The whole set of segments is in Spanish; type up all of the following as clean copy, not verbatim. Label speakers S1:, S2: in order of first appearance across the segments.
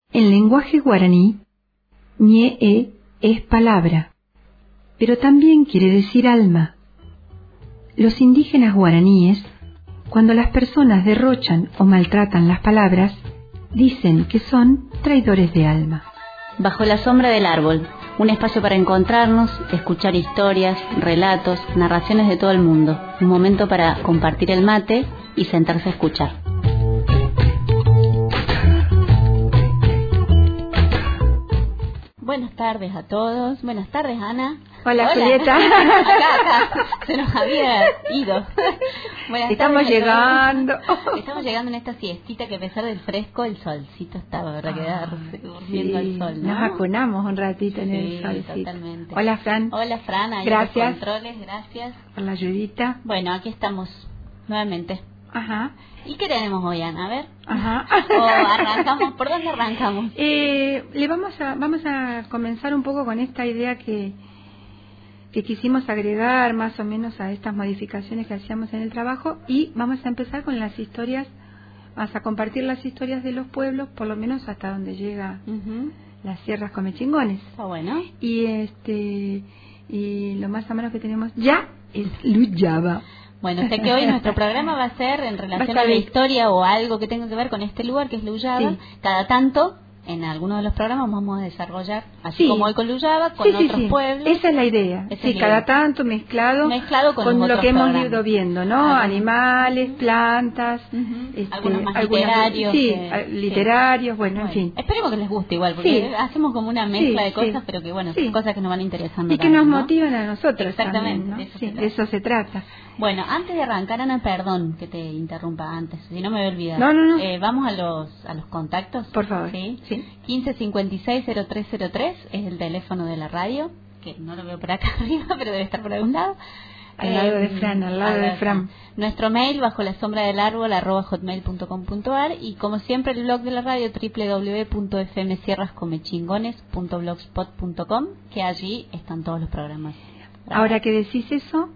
S1: En lenguaje guaraní, ñe'e es palabra, pero también quiere decir alma. Los indígenas guaraníes, cuando las personas derrochan o maltratan las palabras, dicen que son traidores de alma.
S2: Bajo la sombra del árbol, un espacio para encontrarnos, escuchar historias, relatos, narraciones de todo el mundo. Un momento para compartir el mate y sentarse a escuchar. Buenas tardes a todos. Buenas tardes, Ana.
S1: Hola, Julieta.
S2: Acá. Se nos había ido.
S1: Estamos llegando.
S2: Estamos llegando en esta siestita que a pesar del fresco, el solcito estaba, ¿verdad? Viendo el sol, ¿no?
S1: Nos vacunamos un ratito en el solcito.
S2: Totalmente.
S1: Hola, Fran.
S2: Hola, Fran. Ahí
S1: gracias.
S2: En los controles, gracias.
S1: Por la ayudita.
S2: Bueno, aquí estamos nuevamente.
S1: Ajá.
S2: ¿Y qué tenemos hoy, Ana? A ver.
S1: Ajá.
S2: ¿O arrancamos? ¿Por dónde arrancamos?
S1: Vamos a comenzar un poco con esta idea que quisimos agregar más o menos a estas modificaciones que hacíamos en el trabajo, y vamos a empezar con las historias, vamos a compartir las historias de los pueblos, por lo menos hasta donde llega las sierras Comechingones.
S2: Está bueno.
S1: Y lo más o menos que tenemos ya es Luyaba.
S2: Bueno, sé que hoy nuestro programa va a ser en relación a la historia o algo que tenga que ver con este lugar que es Luyaba. Sí. Cada tanto, en algunos de los programas vamos a desarrollar, así como hoy con Luyaba, con otros pueblos.
S1: Esa es la idea. Cada tanto mezclado con lo que hemos ido viendo, ¿no? Animales, plantas,
S2: algunos más literarios.
S1: Literarios, bueno, en fin.
S2: Esperemos que les guste igual, porque hacemos como una mezcla de cosas, pero que bueno, son cosas que nos van interesando.
S1: Y que nos motivan a nosotros.
S2: Exactamente.
S1: También, ¿no? De eso se trata.
S2: Bueno, antes de arrancar, Ana, perdón que te interrumpa antes, si no me voy a olvidar.
S1: No.
S2: Vamos a los contactos.
S1: Por favor.
S2: Sí. 1556-0303 es el teléfono de la radio, que no lo veo por acá arriba, pero debe estar por algún lado.
S1: Al lado de Fran.
S2: Nuestro mail, bajo la sombra del árbol, @hotmail.com.ar, y como siempre el blog de la radio, www.fmsierrascomechingones.blogspot.com, que allí están todos los programas.
S1: Ahora que decís eso,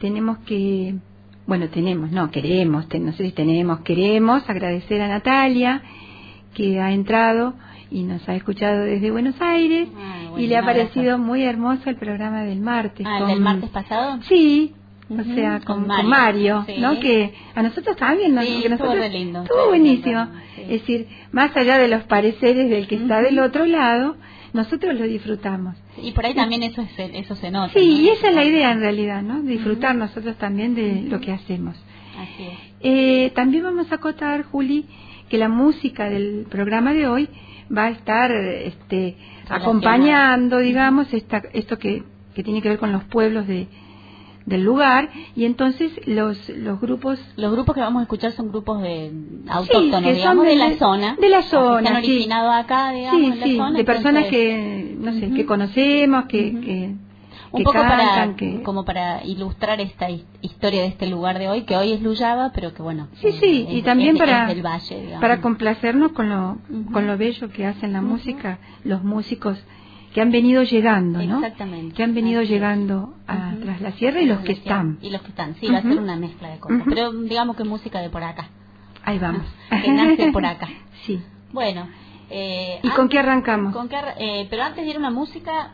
S1: queremos agradecer a Natalia, que ha entrado y nos ha escuchado desde Buenos Aires, y le ha parecido muy hermoso el programa del martes.
S2: ¿El del martes pasado?
S1: Sí, o sea, con Mario, sí. ¿No? Que a nosotros también, ¿no?
S2: Sí, estuvo re lindo.
S1: Estuvo buenísimo. Sí. Es decir, más allá de los pareceres del que está del otro lado, nosotros lo disfrutamos.
S2: Y por ahí también eso se nota.
S1: Sí,
S2: ¿no?
S1: y esa es la idea en realidad, ¿no? Disfrutar nosotros también de lo que hacemos.
S2: Así es.
S1: También vamos a acotar, Juli, que la música del programa de hoy va a estar acompañando, digamos, esto que tiene que ver con los pueblos del lugar, y entonces los grupos
S2: que vamos a escuchar son grupos de autóctonos, digamos, de la zona,
S1: que se han
S2: originado acá, digamos, en la zona,
S1: de personas que no sé, que conocemos, que
S2: un poco
S1: cantan,
S2: como para ilustrar esta historia de este lugar de hoy, que hoy es Luyaba, pero que bueno,
S1: y también
S2: del valle, digamos,
S1: para complacernos con lo bello que hacen la música, los músicos que han venido llegando, ¿no?
S2: Exactamente.
S1: Que han venido llegando tras la sierra, y los que están.
S2: Y los que están, sí, va a ser una mezcla de cosas. Pero digamos que música de por acá.
S1: Ahí vamos.
S2: Que nace por acá.
S1: Sí.
S2: Bueno.
S1: ¿Y con qué arrancamos?
S2: Pero antes de ir a una música,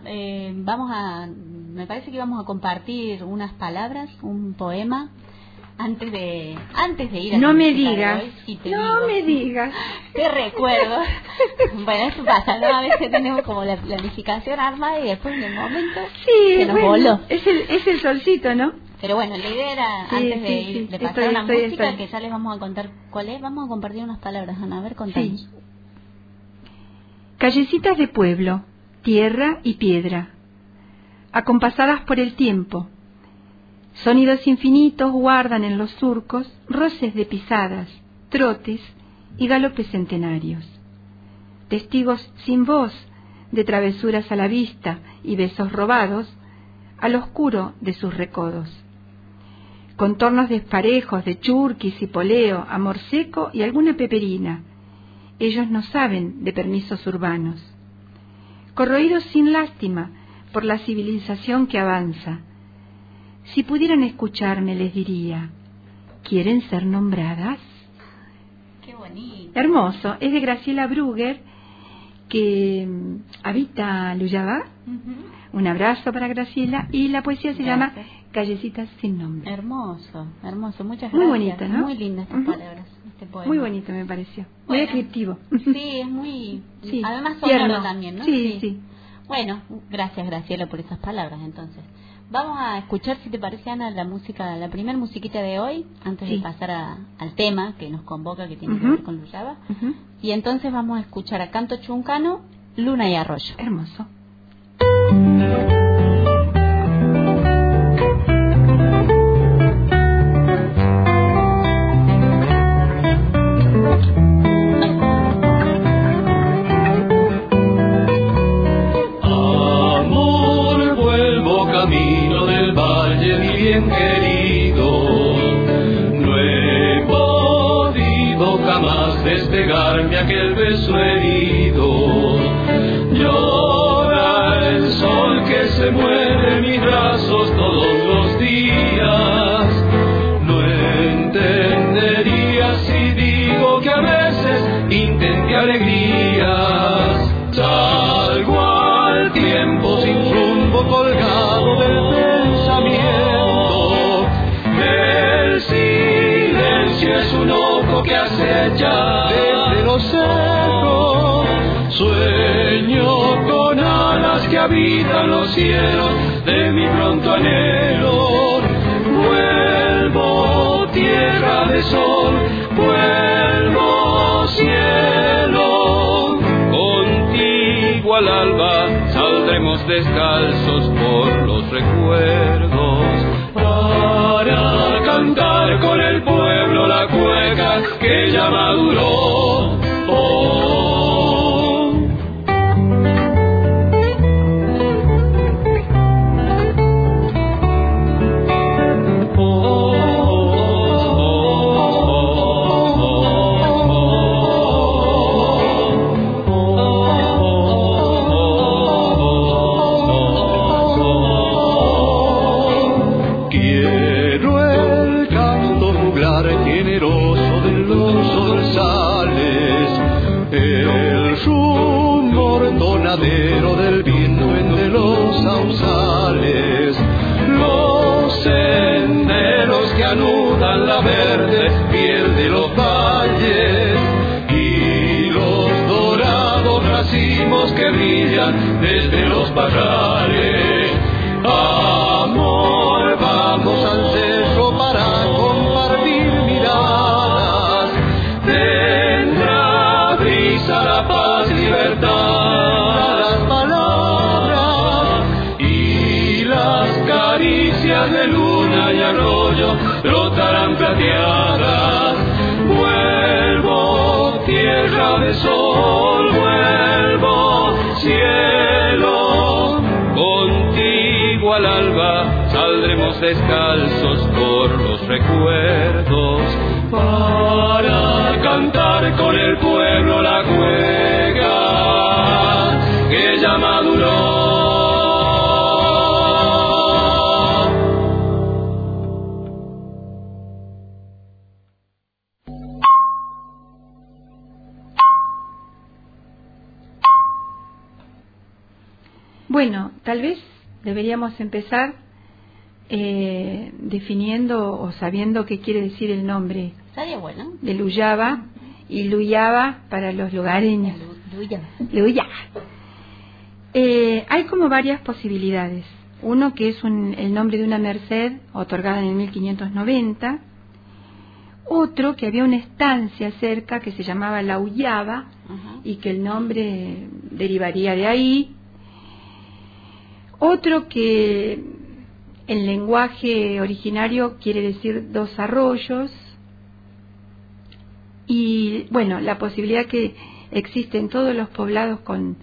S2: me parece que vamos a compartir unas palabras, un poema. Antes de ir a
S1: no
S2: la
S1: me
S2: música
S1: digas,
S2: de hoy, sí
S1: me digas.
S2: Te recuerdo. Bueno, eso pasa, ¿no? A veces tenemos como la planificación armada y después en el momento se nos voló.
S1: Es el solcito, ¿no?
S2: Pero bueno, la idea era, antes de pasar una música, que ya les vamos a contar cuál es, vamos a compartir unas palabras, Ana, a ver, contanos.
S1: Sí. Callecitas de pueblo, tierra y piedra, acompasadas por el tiempo. Sonidos infinitos guardan en los surcos roces de pisadas, trotes y galopes centenarios. Testigos sin voz de travesuras a la vista y besos robados al oscuro de sus recodos. Contornos desparejos de churquis y poleo, amor seco y alguna peperina. Ellos no saben de permisos urbanos. Corroídos sin lástima por la civilización que avanza. Si pudieran escucharme, les diría, ¿quieren ser nombradas?
S2: Qué bonito.
S1: Hermoso. Es de Graciela Brugger, que habita Luyaba. Un abrazo para Graciela. Y la poesía se llama Callecitas sin nombre.
S2: Hermoso, hermoso. Muchas gracias.
S1: Muy bonito, ¿no?
S2: Muy lindas estas palabras, este poema.
S1: Muy bonito me pareció. Muy descriptivo.
S2: Sí, es muy...
S1: Sí,
S2: además sonoro
S1: tierno
S2: también, ¿no?
S1: Sí.
S2: Bueno, gracias Graciela por esas palabras, entonces. Vamos a escuchar, si te parece, Ana, la música, la primer musiquita de hoy, antes de pasar al tema que nos convoca, que tiene que ver con Luyaba. Y entonces vamos a escuchar a Canto Chuncano, Luna y Arroyo.
S1: Hermoso.
S3: Despegarme aquel beso herido, llora el sol que se muere en mis brazos todos los días. No entendería si digo que a veces intenté alegrías. Salgo al tiempo sin rumbo colgado del pensamiento. El silencio es un ojo que acecha desde los cerros. Sueño con alas que habitan los cielos de mi pronto anhelo. Vuelvo tierra de sol, vuelvo cielo. Contigo al alba saldremos descalzos por los recuerdos, para cantar con el pueblo la cueca que ya maduró. Del viento entre los sausales, los senderos que anudan la verde piel de los valles y los dorados racimos que brillan desde los parrales. Amor, vamos al cerro para compartir miradas. Tendrá brisa la paz y libertad. De luna y arroyo brotarán plateadas. Vuelvo tierra de sol, vuelvo cielo. Contigo al alba saldremos descalzos por los recuerdos, para cantar con el pueblo la cueca que ya maduró.
S1: Bueno, tal vez deberíamos empezar definiendo o sabiendo qué quiere decir el nombre de Luyaba y Luyaba para los lugareños. Luyaba. Hay como varias posibilidades. Uno que es el nombre de una merced otorgada en el 1590. Otro que había una estancia cerca que se llamaba La Uyaba y que el nombre derivaría de ahí. Otro que en lenguaje originario quiere decir dos arroyos. Y bueno, la posibilidad que existe en todos los poblados con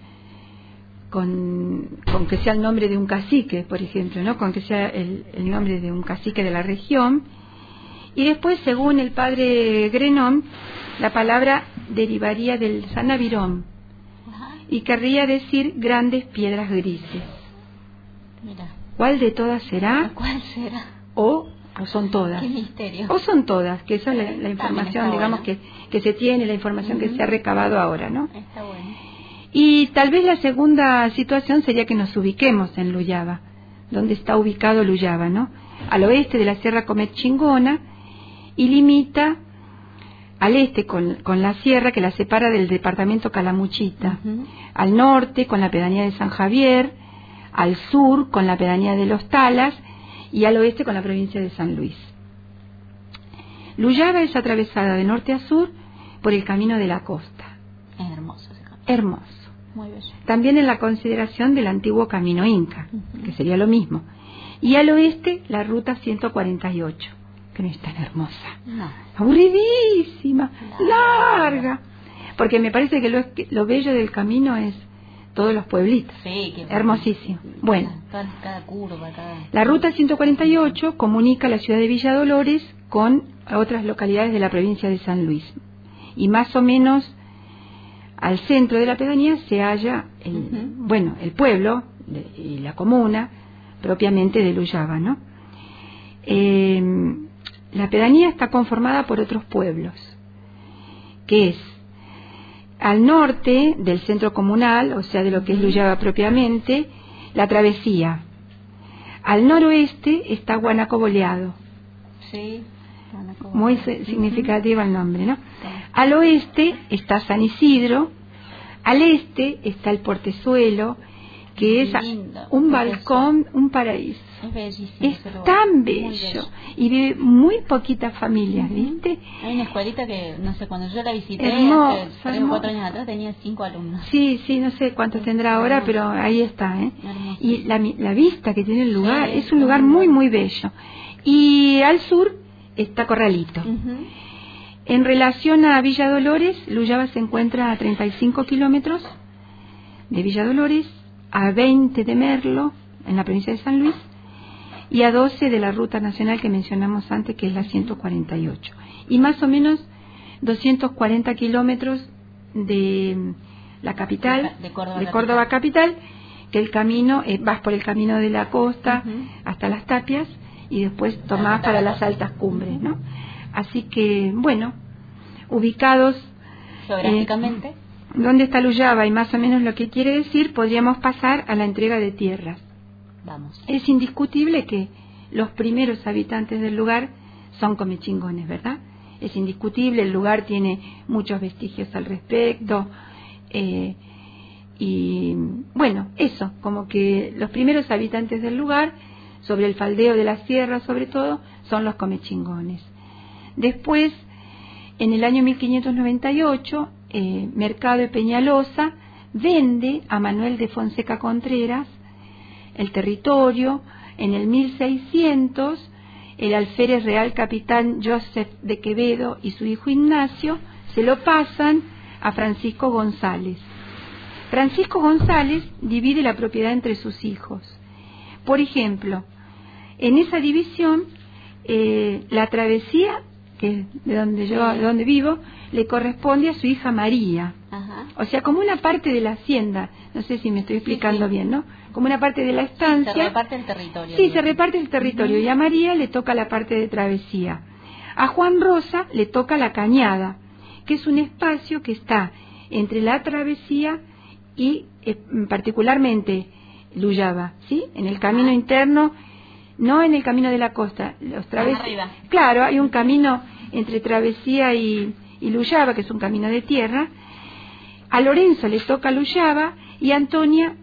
S1: que sea el nombre de un cacique, por ejemplo, ¿no? Con que sea el nombre de un cacique de la región. Y después, según el padre Grenón, la palabra derivaría del sanavirón y querría decir grandes piedras grises.
S2: Mira.
S1: ¿Cuál de todas será?
S2: ¿Cuál será?
S1: O son todas.
S2: Qué misterio.
S1: O son todas, que esa es la información, digamos, que se tiene, la información que se ha recabado ahora, ¿no?
S2: Está bueno.
S1: Y tal vez la segunda situación sería que nos ubiquemos en Luyaba, donde está ubicado Luyaba, ¿no? Al oeste de la Sierra Comechingona, y limita al este con la sierra que la separa del departamento Calamuchita, al norte con la pedanía de San Javier, al sur con la pedanía de Los Talas y al oeste con la provincia de San Luis. Luyaba es atravesada de norte a sur por el camino de la costa.
S2: Es hermoso ese camino.
S1: Hermoso.
S2: Muy bello.
S1: También en la consideración del antiguo camino inca, que sería lo mismo. Y al oeste la ruta 148, que no es tan hermosa.
S2: No.
S1: Aburridísima, larga. Porque me parece que lo bello del camino es todos los pueblitos.
S2: Sí, que
S1: hermosísimo. Bueno,
S2: cada curva,
S1: la ruta 148 comunica la ciudad de Villa Dolores con otras localidades de la provincia de San Luis. Y más o menos al centro de la pedanía se halla el pueblo y la comuna propiamente de Luyaba, ¿no? La pedanía está conformada por otros pueblos, que es al norte del centro comunal, o sea, de lo que es Luyaba propiamente, la travesía. Al noroeste está Guanaco Boleado.
S2: Sí.
S1: Muy significativa el nombre, ¿no? Sí. Al oeste está San Isidro, al este está el Portezuelo, que es un balcón, un paraíso.
S2: Es bellísimo.
S1: Es tan bello. Y vive muy poquitas familias, ¿viste?
S2: Hay una escuelita que, no sé, cuando yo la visité
S1: hace
S2: 3 o 4 años atrás tenía 5 alumnos.
S1: Sí, no sé cuántos tendrá ahora, pero ahí está, ¿eh? Y la vista que tiene el lugar, es un lugar muy, muy bello. Y al sur está Corralito. En relación a Villa Dolores, Luyaba se encuentra a 35 kilómetros de Villa Dolores, a 20 de Merlo, en la provincia de San Luis, y a 12 de la ruta nacional que mencionamos antes, que es la 148. Y más o menos 240 kilómetros de la capital, de Córdoba capital, que el camino, vas por el camino de la costa hasta las Tapias, y después tomás para las altas cumbres, ¿no? Así que, bueno, ubicados
S2: geográficamente,
S1: ¿dónde está Luyaba? Y más o menos lo que quiere decir, podríamos pasar a la entrega de tierras.
S2: Vamos.
S1: Es indiscutible que los primeros habitantes del lugar son comechingones, ¿verdad? Es indiscutible, el lugar tiene muchos vestigios al respecto. Y bueno, eso, como que los primeros habitantes del lugar, sobre el faldeo de la sierra sobre todo, son los comechingones. Después, en el año 1598, Mercado de Peñalosa vende a Manuel de Fonseca Contreras el territorio. En el 1600, el alférez real capitán Joseph de Quevedo y su hijo Ignacio se lo pasan a Francisco González. Francisco González divide la propiedad entre sus hijos. Por ejemplo, en esa división, la travesía, que es de donde vivo, le corresponde a su hija María.
S2: Ajá.
S1: O sea, como una parte de la hacienda, no sé si me estoy explicando bien, ¿no? Como una parte de la estancia.
S2: Se reparte el territorio.
S1: Sí, se reparte el territorio, y a María le toca la parte de travesía. A Juan Rosa le toca la cañada, que es un espacio que está entre la travesía y particularmente Luyaba, ¿sí? En el camino interno, no en el camino de la costa. Claro, hay un camino entre travesía y Luyaba, que es un camino de tierra. A Lorenzo le toca Luyaba y a Antonia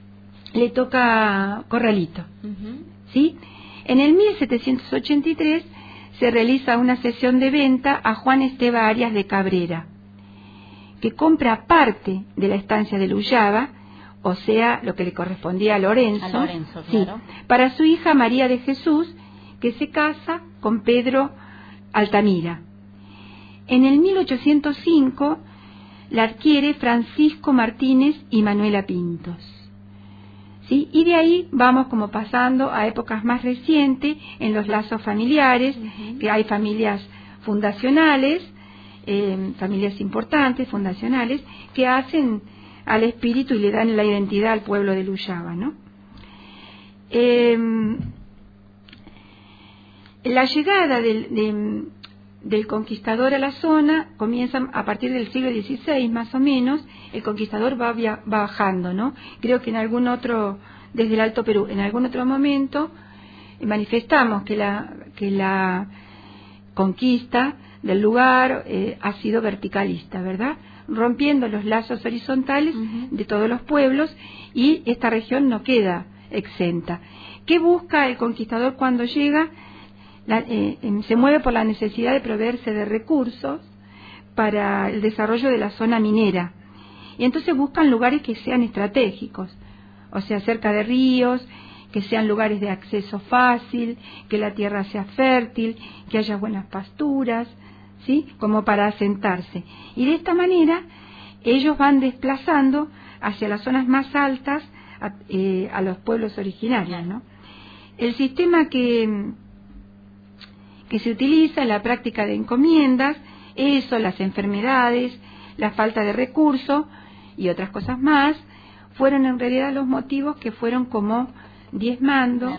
S1: le toca Corralito, ¿sí? En el 1783 se realiza una sesión de venta a Juan Esteba Arias de Cabrera, que compra parte de la estancia de Luyaba, o sea, lo que le correspondía a Lorenzo,
S2: claro.
S1: Sí, para su hija María de Jesús, que se casa con Pedro Altamira. En el 1805 la adquiere Francisco Martínez y Manuela Pintos, ¿sí? Y de ahí vamos como pasando a épocas más recientes en los lazos familiares, que hay familias fundacionales, familias importantes, fundacionales, que hacen al espíritu y le dan la identidad al pueblo de Luyaba, ¿no? La llegada del conquistador a la zona comienzan a partir del siglo XVI más o menos. El conquistador va bajando, ¿no? Creo que en algún otro, desde el Alto Perú, en algún otro momento manifestamos que la conquista del lugar ha sido verticalista, ¿verdad? Rompiendo los lazos horizontales de todos los pueblos, y esta región no queda exenta. ¿Qué busca el conquistador cuando llega? Se mueve por la necesidad de proveerse de recursos para el desarrollo de la zona minera, y entonces buscan lugares que sean estratégicos, o sea, cerca de ríos, que sean lugares de acceso fácil, que la tierra sea fértil, que haya buenas pasturas, ¿sí?, como para asentarse. Y de esta manera ellos van desplazando hacia las zonas más altas a los pueblos originarios, ¿no? El sistema que se utiliza en la práctica de encomiendas, eso, las enfermedades, la falta de recursos y otras cosas más, fueron en realidad los motivos que fueron como mermando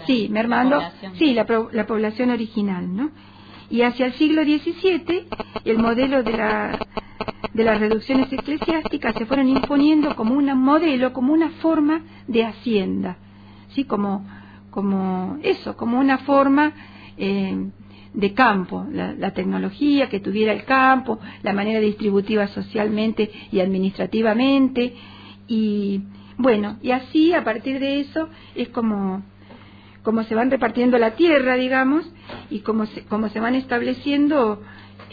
S1: la población original, ¿no? Y hacia el siglo XVII el modelo de las reducciones eclesiásticas se fueron imponiendo como un modelo, como una forma de hacienda, ¿sí? Como una forma de campo, la tecnología que tuviera el campo, la manera distributiva socialmente y administrativamente, y bueno, y así a partir de eso es como se van repartiendo la tierra, digamos, y como se van estableciendo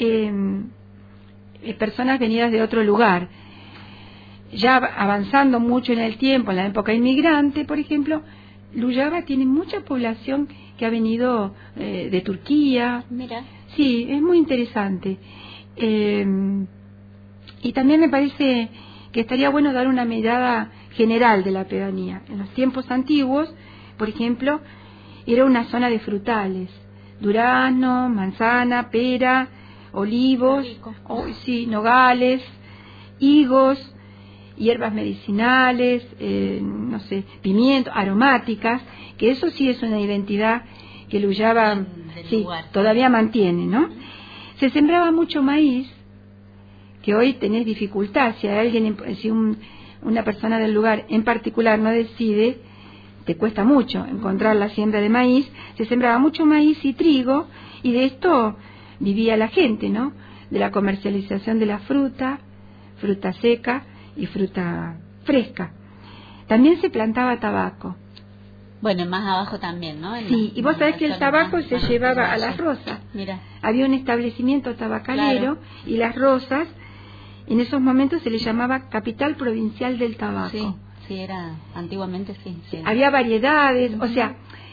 S1: personas venidas de otro lugar. Ya avanzando mucho en el tiempo, en la época inmigrante, por ejemplo, Luyaba tiene mucha población que ha venido de Turquía.
S2: Mira.
S1: Sí, es muy interesante. Y también me parece que estaría bueno dar una mirada general de la pedanía. En los tiempos antiguos, por ejemplo, era una zona de frutales: durazno, manzana, pera, olivos, nogales, higos, hierbas medicinales, pimientos, aromáticas, que eso sí es una identidad que Luyaba todavía mantiene, ¿no? Se sembraba mucho maíz, que hoy tenés dificultad, si una persona del lugar en particular no decide, te cuesta mucho encontrar la siembra de maíz. Se sembraba mucho maíz y trigo, y de esto vivía la gente, ¿no? De la comercialización de la fruta seca y fruta fresca. También se plantaba tabaco.
S2: Bueno, más abajo también, ¿no?
S1: Sí, y vos sabés que el tabaco se llevaba a Las Rosas.
S2: Mira.
S1: Había un establecimiento tabacalero, claro, y Las Rosas en esos momentos se le llamaba capital provincial del tabaco.
S2: Sí, era, antiguamente sí.
S1: Había variedades, o sea,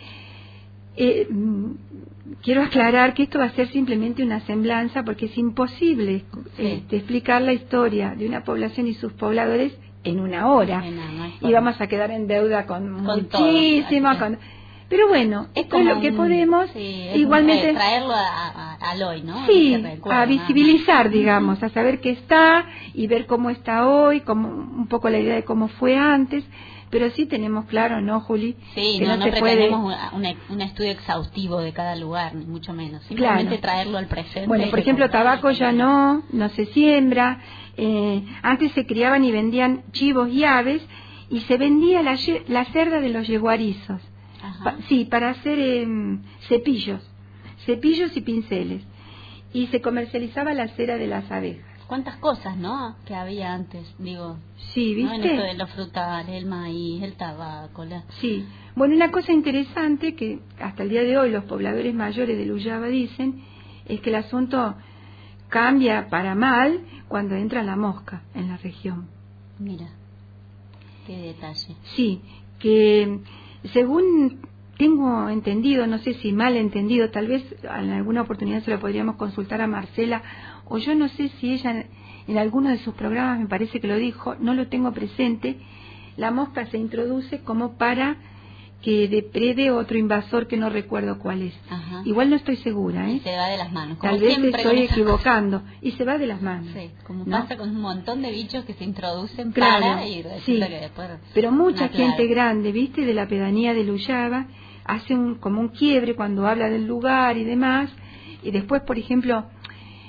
S1: quiero aclarar que esto va a ser simplemente una semblanza, porque es imposible explicar la historia de una población y sus pobladores en una hora, y vamos a quedar en deuda con muchísimo, pero bueno, esto es lo que podemos, igualmente
S2: traerlo al hoy, ¿no?
S1: Sí, a visibilizar, digamos, a saber qué está y ver cómo está hoy, como un poco la idea de cómo fue antes. Pero sí tenemos claro, ¿no, Juli?
S2: Sí, que no pretendemos un estudio exhaustivo de cada lugar, ni mucho menos. Simplemente traerlo al presente.
S1: Bueno, por ejemplo, tabaco ya no se siembra. Antes se criaban y vendían chivos y aves, y se vendía la cerda de los yeguarizos. Para hacer cepillos y pinceles. Y se comercializaba la cera de las abejas.
S2: Cuántas cosas, ¿no?, que había antes, digo.
S1: Sí, ¿viste?
S2: ¿No? En esto de los frutales, el maíz, el tabaco.
S1: Sí. Bueno, una cosa interesante que hasta el día de hoy los pobladores mayores de Luyaba dicen es que el asunto cambia para mal cuando entra la mosca en la región.
S2: Mira, qué detalle.
S1: Sí, que según tengo entendido, no sé si mal entendido, tal vez en alguna oportunidad se lo podríamos consultar a Marcela, o yo no sé si ella en alguno de sus programas me parece que lo dijo, no lo tengo presente. La mosca se introduce como para que deprede otro invasor que no recuerdo cuál es. Igual no estoy segura,
S2: Y se va de las manos.
S1: Tal vez me estoy equivocando. Y se va de las manos.
S2: Sí, como pasa con un montón de bichos que se introducen para y resulta que después...
S1: Pero mucha gente grande, ¿viste?, de la pedanía de Luyaba, hace como un quiebre cuando habla del lugar y demás, y después, por ejemplo,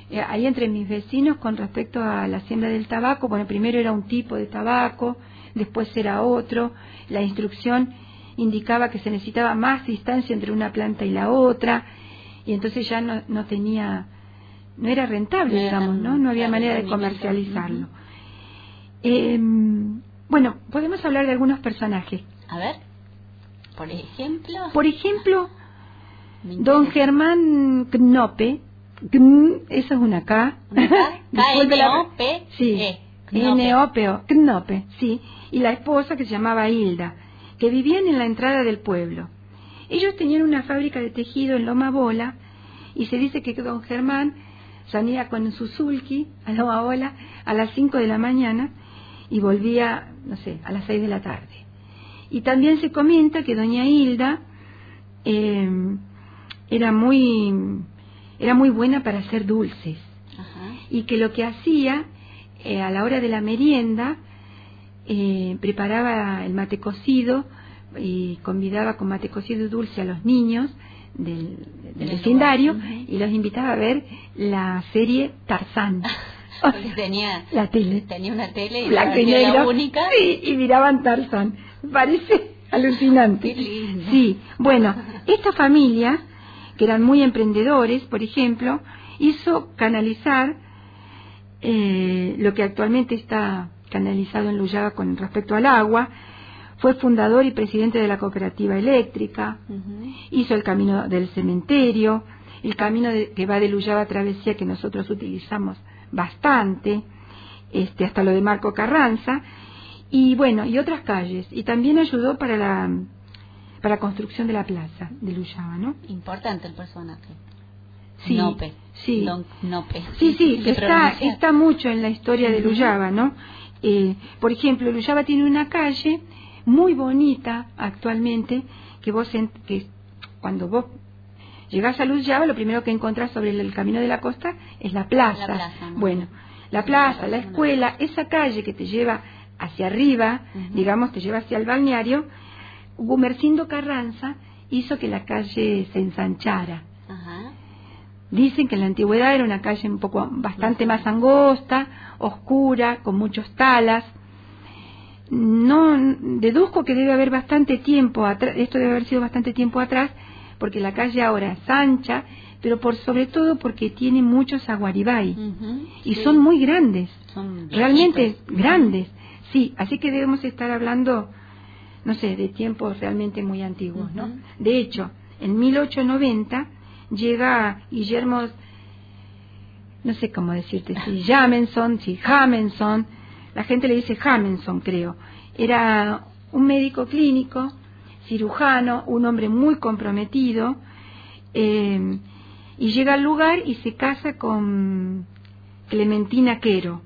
S1: ahí entre mis vecinos con respecto a la siembra del tabaco. Bueno, primero era un tipo de tabaco, después era otro. La instrucción indicaba que se necesitaba más distancia entre una planta y la otra, y entonces ya no era rentable, digamos, no había manera de comercializarlo. Bueno, podemos hablar de algunos personajes.
S2: A ver,
S1: por ejemplo, don Germán Knope. Eso es una K.
S2: K-N-O-P.
S1: Sí, N-O-P-O, Knope, sí. Y la esposa, que se llamaba Hilda, que vivían en la entrada del pueblo. Ellos tenían una fábrica de tejido en Loma Bola, y se dice que don Germán salía con su sulky a Loma Bola a las 5 de la mañana y volvía, no sé, a las 6 de la tarde. Y también se comenta que doña Hilda era muy buena para hacer dulces.
S2: Ajá.
S1: Y que lo que hacía a la hora de la merienda, preparaba el mate cocido y convidaba con mate cocido dulce a los niños del vecindario, y los invitaba a ver la serie Tarzán.
S2: O sea, tenía una tele
S1: blanca y negra, única. Sí, y miraban Tarzán. Parece alucinante.
S2: Qué lindo.
S1: Sí, bueno, esta familia, que eran muy emprendedores, por ejemplo, hizo canalizar lo que actualmente está canalizado en Luyaba con respecto al agua. Fue fundador y presidente de la cooperativa eléctrica. Hizo el camino del cementerio, el camino que va de Luyaba a Travesía, que nosotros utilizamos bastante, hasta lo de Marco Carranza, y bueno, y otras calles. Y también ayudó para la construcción de la plaza de Luyaba, ¿no?
S2: Importante el personaje.
S1: Sí,
S2: Knope.
S1: Sí.
S2: Don Knope.
S1: Sí, que está mucho en la historia de Luyaba, ¿no? Por ejemplo, Luyaba tiene una calle muy bonita actualmente, que cuando vos llegás a Luyaba, lo primero que encontrás sobre el camino de la costa es la plaza. Bueno, la plaza, la escuela, esa calle que te lleva hacia arriba, digamos, te lleva hacia el balneario. Gumersindo Carranza hizo que la calle se ensanchara.
S2: Ajá.
S1: Dicen que en la antigüedad era una calle bastante más angosta, oscura, con muchos talas. No deduzco que debe haber bastante tiempo atrás, esto debe haber sido bastante tiempo atrás, porque la calle ahora es ancha, pero sobre todo porque tiene muchos aguaribay, y sí, son muy grandes, son realmente grandes, sí, así que debemos estar hablando, no sé, de tiempos realmente muy antiguos, ¿no? De hecho, en 1890 llega Guillermo, no sé cómo decirte, si Jamenson, la gente le dice Jamenson, creo. Era un médico clínico, cirujano, un hombre muy comprometido, y llega al lugar y se casa con Clementina Quero.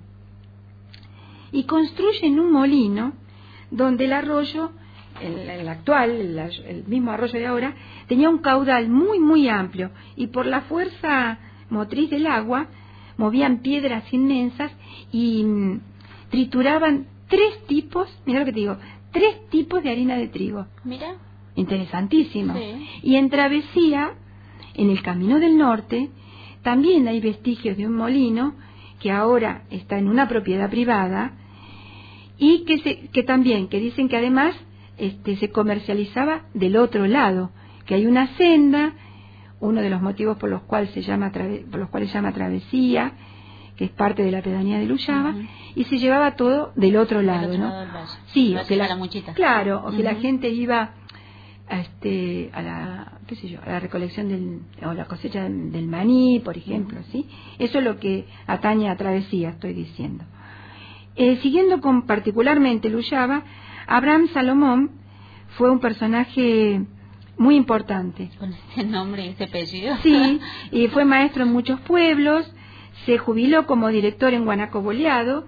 S1: Y construyen un molino donde el arroyo, el actual, el mismo arroyo de ahora, tenía un caudal muy, muy amplio, y por la fuerza motriz del agua movían piedras inmensas y trituraban 3 tipos, mira lo que te digo, 3 tipos de harina de trigo.
S2: Mira.
S1: Interesantísimo.
S2: Sí.
S1: Y en Travesía, en el Camino del Norte, también hay vestigios de un molino que ahora está en una propiedad privada, y que también, que dicen que además se comercializaba del otro lado, que hay una senda, uno de los motivos por los cuales se llama Travesía, que es parte de la pedanía de Luyaba, y se llevaba todo del otro lado, ¿no? Sí, o que la gente iba a la recolección o la cosecha del maní, por ejemplo, ¿sí? Eso es lo que atañe a Travesía, estoy diciendo. Siguiendo con particularmente Luyaba, Abraham Salomón fue un personaje muy importante.
S2: ¿Con ese nombre y ese apellido?
S1: Sí, y fue maestro en muchos pueblos. Se jubiló como director en Guanaco Boleado.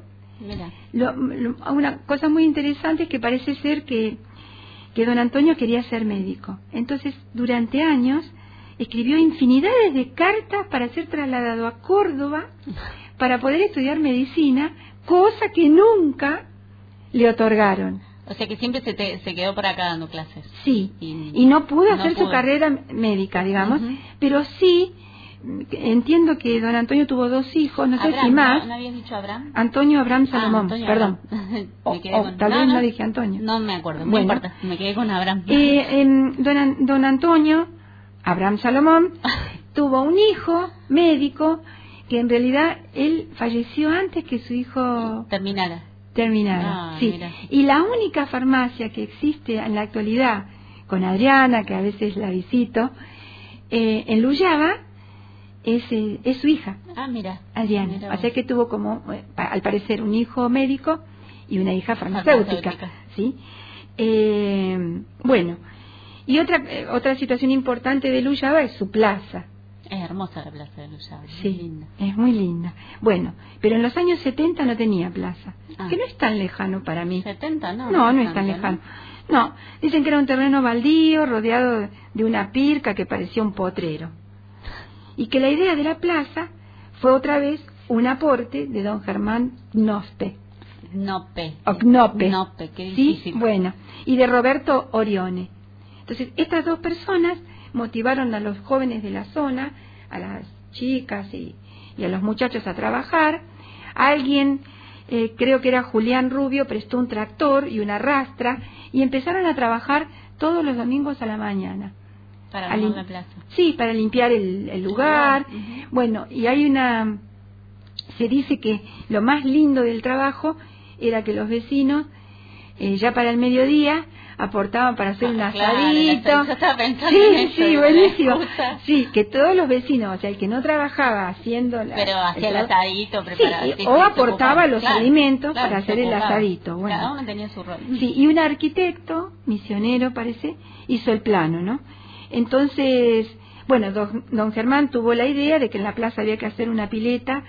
S1: Una cosa muy interesante es que parece ser que don Antonio quería ser médico. Entonces, durante años, escribió infinidades de cartas para ser trasladado a Córdoba para poder estudiar medicina, cosa que nunca le otorgaron.
S2: O sea que siempre se quedó por acá dando clases.
S1: Sí, y no pudo hacer su carrera médica, digamos, pero sí entiendo que don Antonio tuvo 2 hijos, no sé si más.
S2: ¿No habías dicho Abraham?
S1: Antonio Abraham Salomón,
S2: Antonio
S1: perdón. Tal vez no dije Antonio.
S2: No me acuerdo,
S1: bueno,
S2: no importa, me quedé con Abraham.
S1: Don Antonio Abraham Salomón tuvo un hijo médico que en realidad él falleció antes que su hijo terminara. Sí. Mira. Y la única farmacia que existe en la actualidad, con Adriana, que a veces la visito, en Luyaba, es su hija.
S2: Mira.
S1: Adriana. O sea que tuvo como, al parecer, un hijo médico y una hija farmacéutica. ¿Sí? Bueno, y otra situación importante de Luyaba es su plaza.
S2: Es hermosa la plaza de Luyaba.
S1: Sí, linda. Es muy linda. Bueno, pero en los años 70 no tenía plaza, que no es tan lejano para mí.
S2: ¿70 no?
S1: No es tan lejano. No, dicen que era un terreno baldío rodeado de una pirca que parecía un potrero. Y que la idea de la plaza fue otra vez un aporte de don Germán Gnospe.
S2: Gnope, qué difícil.
S1: Sí, bueno, y de Roberto Orione. Entonces, estas 2 personas motivaron a los jóvenes de la zona, a las chicas y a los muchachos a trabajar. Alguien, creo que era Julián Rubio, prestó un tractor y una rastra y empezaron a trabajar todos los domingos a la mañana.
S2: Para armar la plaza.
S1: Sí, para limpiar el lugar. Bueno, y se dice que lo más lindo del trabajo era que los vecinos, ya para el mediodía, aportaban para hacer un asadito.
S2: Yo estaba pensando en eso,
S1: sí, buenísimo. Sí, que todos los vecinos, o sea, el que no trabajaba haciendo
S2: pero hacía el asadito, preparaba.
S1: Sí, o aportaba los alimentos para hacer el asadito. Bueno,
S2: cada uno tenía su rol.
S1: Sí, y un arquitecto, misionero parece, hizo el plano, ¿no? Entonces, bueno, don Germán tuvo la idea de que en la plaza había que hacer una pileta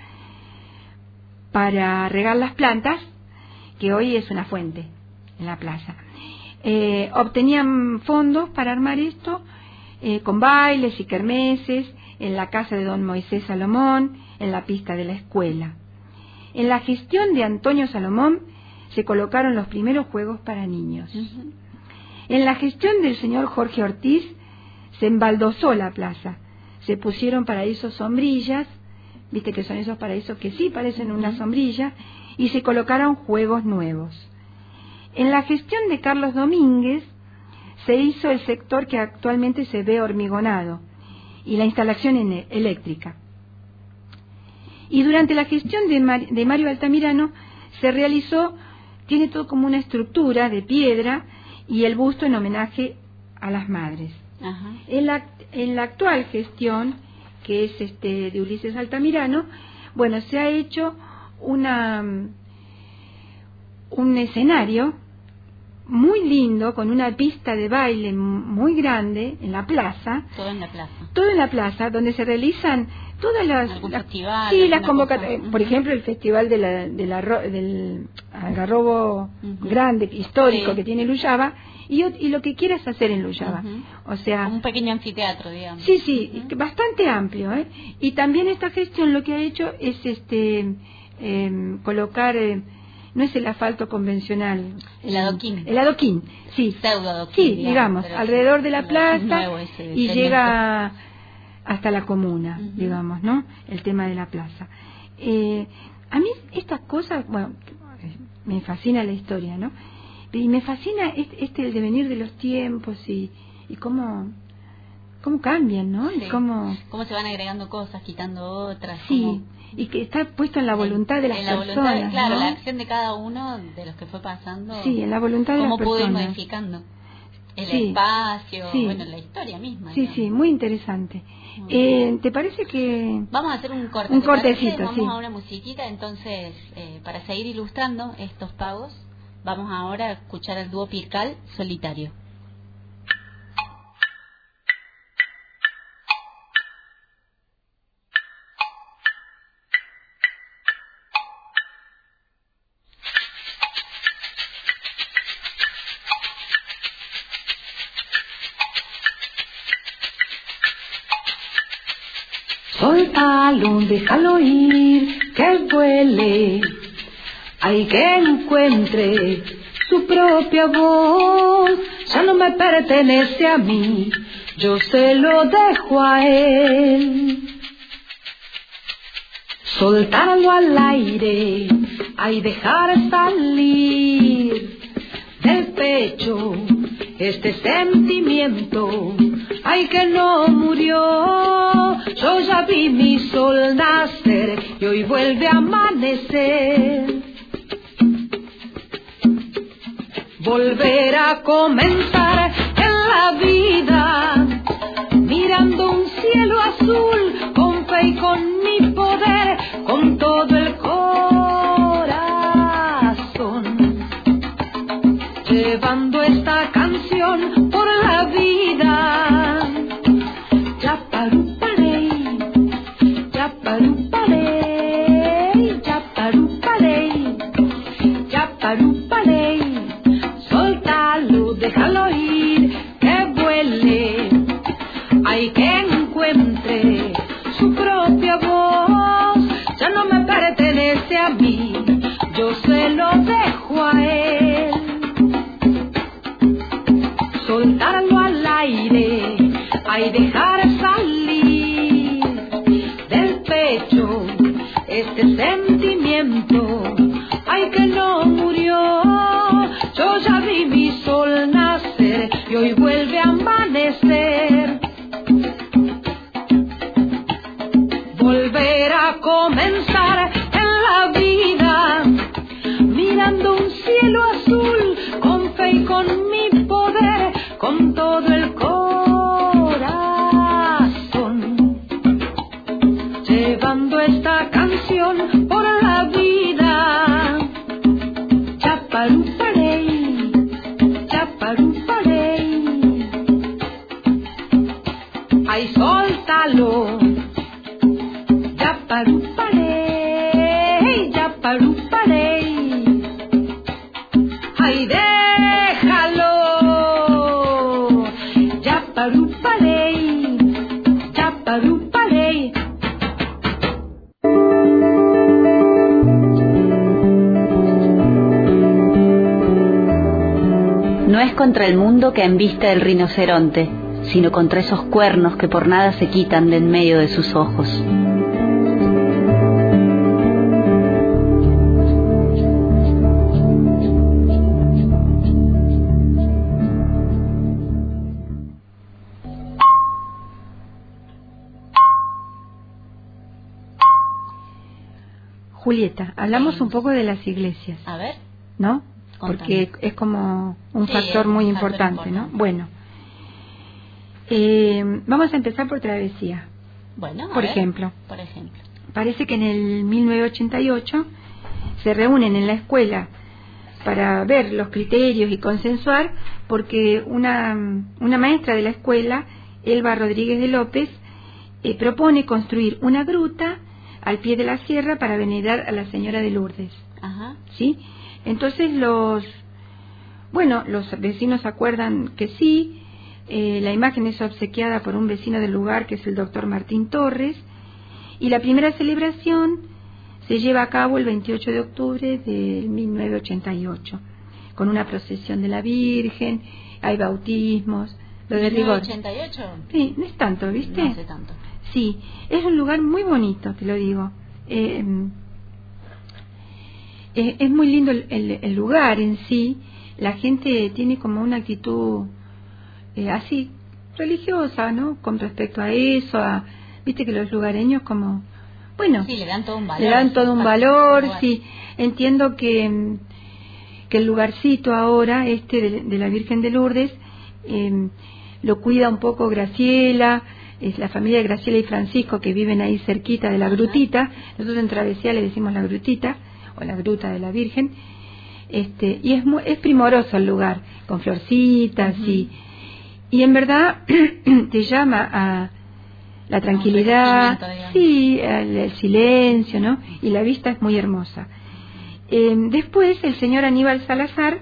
S1: para regar las plantas, que hoy es una fuente en la plaza. Obtenían fondos para armar esto, con bailes y kermeses, en la casa de don Moisés Salomón, en la pista de la escuela. En la gestión de Antonio Salomón se colocaron los primeros juegos para niños. En la gestión del señor Jorge Ortiz se embaldosó la plaza, se pusieron paraísos sombrillas, viste que son esos paraísos que sí parecen una sombrilla, y se colocaron juegos nuevos. En la gestión de Carlos Domínguez se hizo el sector que actualmente se ve hormigonado y la instalación eléctrica. Y durante la gestión de Mario Altamirano se realizó, tiene todo como una estructura de piedra y el busto en homenaje a las madres. En la actual gestión, que es de Ulises Altamirano, bueno, se ha hecho un escenario muy lindo, con una pista de baile muy grande en la plaza.
S2: Todo en la plaza.
S1: Todo en la plaza, donde se realizan todas las
S2: festival,
S1: sí, las convocatorias. Por ejemplo, el festival del Algarrobo grande, histórico, que tiene Luyaba, y lo que quieras hacer en Luyaba. O sea,
S2: un pequeño anfiteatro, digamos.
S1: Sí, bastante amplio, Y también esta gestión lo que ha hecho es colocar, no es el asfalto convencional,
S2: el adoquín.
S1: El adoquín, sí.
S2: Pseudo adoquín.
S1: Sí, digamos, alrededor de la plaza y llega hasta la comuna, digamos, ¿no? El tema de la plaza. A mí estas cosas, bueno, me fascina la historia, ¿no? Y me fascina el devenir de los tiempos y cómo cambian, ¿no?
S2: Sí.
S1: Y cómo
S2: se van agregando cosas, quitando otras.
S1: Sí, y que está puesto en la voluntad de las personas.
S2: Claro,
S1: ¿no?
S2: la acción de cada uno de los que fue pasando.
S1: Sí, en la voluntad de las personas.
S2: Cómo pudo ir modificando el espacio, bueno, la historia misma.
S1: Sí,
S2: digamos.
S1: sí, muy interesante. ¿Te parece que...?
S2: Vamos a hacer un corte.
S1: Un cortecito,
S2: Vamos
S1: sí.
S2: a una musiquita, entonces, para seguir ilustrando estos pagos, vamos ahora a escuchar al dúo Pircal, Solitario.
S4: Soltalo, déjalo ir, que vuele, hay que encuentre su propia voz, ya no me pertenece a mí, yo se lo dejo a él. soltarlo al aire, hay dejar salir del pecho este sentimiento, ay que no murió. Yo ya vi mi sol nacer y hoy vuelve a amanecer. Volver a comenzar en la vida, mirando un cielo azul, con fe y con mi poder, con todo el corazón, llevando esta canción por la vida. Yaparuparey, yaparuparey, yaparuparey, yaparuparey. Soltalo, déjalo ir, que vuele, hay que encuentre su propia voz. Ya no me pertenece a mí, yo se lo dejo a él. Soltarlo al aire, hay dejar salir del pecho este sentimiento, ay que no murió. Yo ya vi mi sol nacer y hoy vuelve a amanecer. Volver a comenzar en la vida, mirando un cielo azul, con fe y con mi poder, con todo el corazón, llevando esta canción por la vida. Yaparuparey, yaparuparey, ay soltalo. Yaparuparey, yaparuparey, ay déjalo. Yaparuparey, yaparuparey.
S5: No es contra el mundo que embiste el rinoceronte, sino contra esos cuernos que por nada se quitan de en medio de sus ojos.
S1: Julieta, hablamos un poco de las iglesias.
S2: A ver.
S1: ¿No?
S2: Contame.
S1: Porque es como un factor muy importante, ¿no? Bueno, vamos a empezar por travesía.
S2: Bueno,
S1: por ejemplo.
S2: Por ejemplo.
S1: Parece que en el 1988 se reúnen en la escuela para ver los criterios y consensuar, porque una maestra de la escuela, Elba Rodríguez de López, propone construir una gruta al pie de la sierra para venerar a la Señora de Lourdes.
S2: Ajá.
S1: ¿Sí? Entonces los vecinos acuerdan que sí. La imagen es obsequiada por un vecino del lugar, que es el doctor Martín Torres, y la primera celebración se lleva a cabo el 28 de octubre de 1988, con una procesión de la Virgen, hay bautismos, lo de rigor.
S2: ¿1988?
S1: Sí, no es tanto, ¿viste?
S2: No hace tanto.
S1: Sí, es un lugar muy bonito, te lo digo. Es muy lindo el lugar en sí. La gente tiene como una actitud así religiosa, ¿no? Con respecto a eso, viste que los lugareños como, bueno,
S2: sí, le dan todo un valor.
S1: Le dan todo un valor, sí. Entiendo que el lugarcito ahora, de la Virgen de Lourdes, lo cuida un poco Graciela, es la familia de Graciela y Francisco, que viven ahí cerquita de la grutita. Nosotros en Travesía le decimos la grutita, o la gruta de la Virgen, y es primoroso el lugar, con florcitas, y en verdad te llama a la tranquilidad, sí, el silencio, ¿no? Y la vista es muy hermosa. Después el señor Aníbal Salazar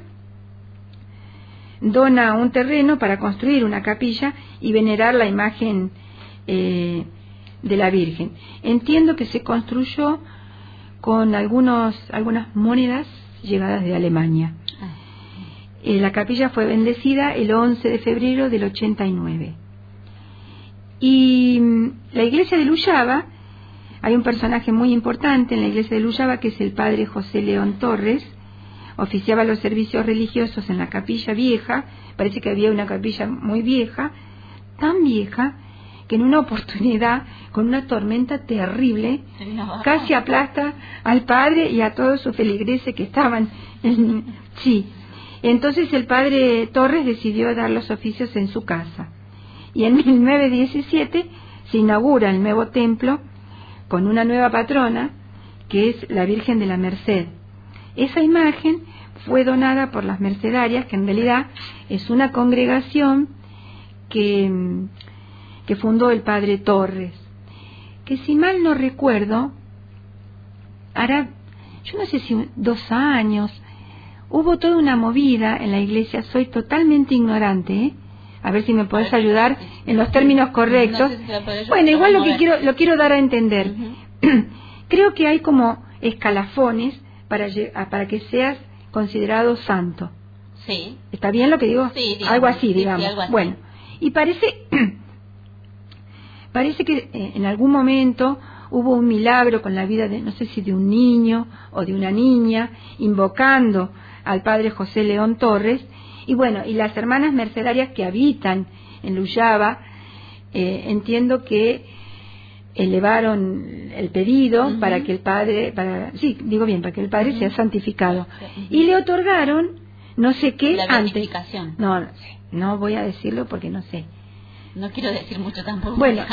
S1: dona un terreno para construir una capilla y venerar la imagen de la Virgen. Entiendo que se construyó con algunas monedas llegadas de Alemania. La capilla fue bendecida el 11 de febrero del 89. Y la iglesia de Luyaba hay un personaje muy importante en la iglesia de Luyaba, que es el padre José León Torres. Oficiaba los servicios religiosos en la capilla vieja. Parece que había una capilla muy vieja, tan vieja que en una oportunidad, con una tormenta terrible, casi aplasta al padre y a todos sus feligreses que estaban sí. Entonces el padre Torres decidió dar los oficios en su casa, y en 1917 se inaugura el nuevo templo con una nueva patrona, que es la Virgen de la Merced. Esa imagen fue donada por las Mercedarias, que en realidad es una congregación que fundó el padre Torres, que si mal no recuerdo, hará, yo no sé si 2 años, hubo toda una movida en la iglesia. Soy totalmente ignorante, a ver si me podés ayudar en los términos correctos. No sé si bueno, igual lo quiero dar a entender. Creo que hay como escalafones para que seas considerado santo.
S2: Sí.
S1: ¿Está bien lo que digo?
S2: Sí,
S1: algo así, digamos.
S2: Sí, algo así.
S1: Bueno, y parece que en algún momento hubo un milagro con la vida de, no sé si de un niño o de una niña, invocando al padre José León Torres, y bueno, y las hermanas mercedarias que habitan en Luyaba, entiendo que elevaron el pedido para que el padre, para que el padre sea santificado, y le otorgaron no sé qué
S2: la
S1: antes. No voy a decirlo porque no sé.
S2: No quiero decir mucho tampoco.
S1: Bueno,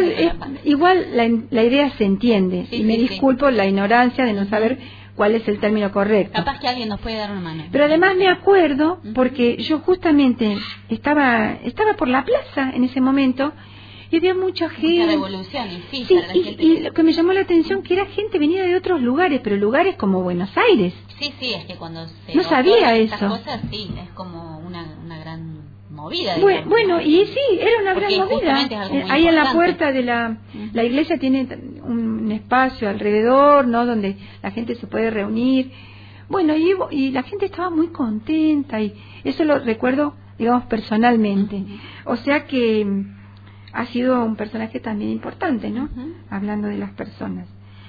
S1: igual la idea se entiende, y me disculpo la ignorancia de no saber cuál es el término correcto.
S2: Capaz que alguien nos puede dar una mano.
S1: Pero además me acuerdo, porque yo justamente estaba por la plaza en ese momento, y había mucha gente.
S2: Mucha revolución, sí,
S1: y lo que me llamó la atención que era gente venida de otros lugares, pero lugares como Buenos Aires.
S2: Sí, es que cuando se
S1: no sabía
S2: estas
S1: eso.
S2: Cosas, sí, es como una gran movida.
S1: Bueno, y sí, era una gran movida. Ahí en la puerta de la iglesia tiene un espacio alrededor, ¿no?, donde la gente se puede reunir. Bueno, y la gente estaba muy contenta, y eso lo recuerdo, digamos, personalmente. O sea que ha sido un personaje también importante, ¿no? Hablando de las personas.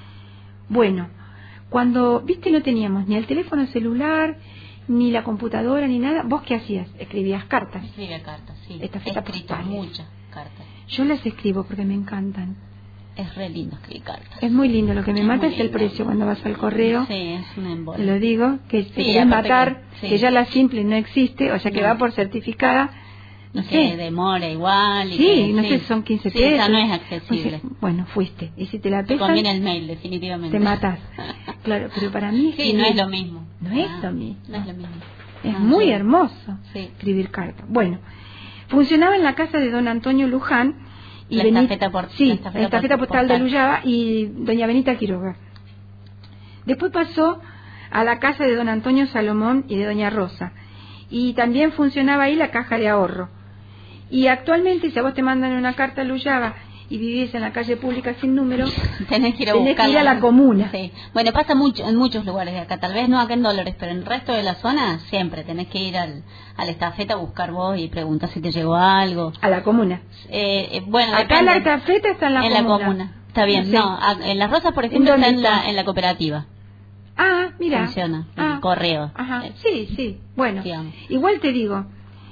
S1: Bueno, cuando, viste, no teníamos ni el teléfono celular, ni la computadora, ni nada. ¿Vos qué hacías? Escribías cartas.
S2: Escribía cartas, sí.
S1: He
S2: escrito muchas cartas.
S1: Yo las escribo porque me encantan.
S2: Es re lindo escribir cartas.
S1: Es muy lindo. Lo que me mata es el precio cuando vas al correo.
S2: Sí, es un embole.
S1: Te lo digo, que te quieren matar, que ya la simple no existe, o sea que va por certificada. No sé.
S2: Que demora igual.
S1: No sé, son 15 pesos.
S2: Esa no es accesible.
S1: Bueno, fuiste. Y si te la pesan,
S2: te conviene el mail, definitivamente.
S1: Te matas. Claro, pero para mí
S2: no es lo mismo.
S1: No es lo mismo.
S2: No es lo mismo.
S1: Es muy hermoso escribir cartas. Bueno, funcionaba en la casa de don Antonio Luján. Y
S2: la estafeta
S1: postal de Luyaba y doña Benita Quiroga. Después pasó a la casa de don Antonio Salomón y de doña Rosa. Y también funcionaba ahí la caja de ahorro. Y actualmente, si a vos te mandan una carta a Luyaba y vivís en la calle pública sin número, tenés que ir a la comuna.
S2: Sí. Bueno, pasa mucho en muchos lugares de acá, tal vez no acá en Dolores, pero en el resto de la zona siempre tenés que ir a la estafeta a buscar vos y preguntar si te llegó algo.
S1: A la comuna.
S2: Bueno,
S1: acá la estafeta está en la comuna.
S2: En la comuna, está bien. No, en Las Rosas, por ejemplo, está en la cooperativa.
S1: Ah, mira.
S2: Funciona, el correo.
S1: Ajá, sí. Bueno, igual te digo,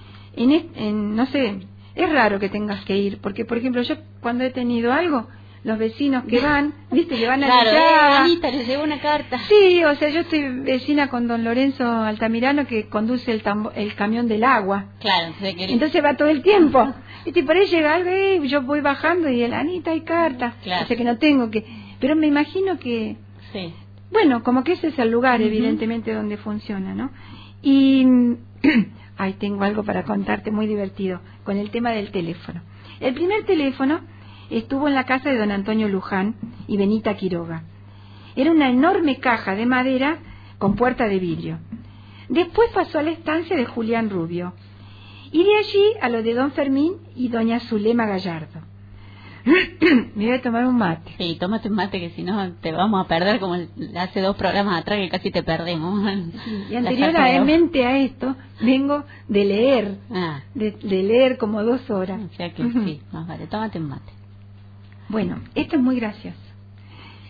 S1: no sé, es raro que tengas que ir, porque por ejemplo yo cuando he tenido algo, los vecinos que van, viste, que van a
S2: Luyaba. Anita, les llevo una carta.
S1: Sí, o sea, yo estoy vecina con don Lorenzo Altamirano, que conduce el camión del agua.
S2: Claro,
S1: entonces va todo el tiempo. Y por ahí llega algo y yo voy bajando y Anita hay cartas.
S2: Claro.
S1: O sea que no tengo que, pero me imagino que
S2: sí.
S1: Bueno, como que ese es el lugar, evidentemente, donde funciona, ¿no? Y ahí tengo algo para contarte muy divertido con el tema del teléfono. El primer teléfono estuvo en la casa de don Antonio Luján y Benita Quiroga. Era una enorme caja de madera con puerta de vidrio. Después pasó a la estancia de Julián Rubio. Y de allí a lo de don Fermín y doña Zulema Gallardo. Me voy a tomar un mate.
S2: Sí, tómate un mate, que si no te vamos a perder, como hace 2 programas atrás que casi te perdemos.
S1: Sí, y anteriormente a esto vengo de leer, de leer como 2 horas.
S2: O sea que sí, más vale, tómate un mate.
S1: Bueno, esto es muy gracioso.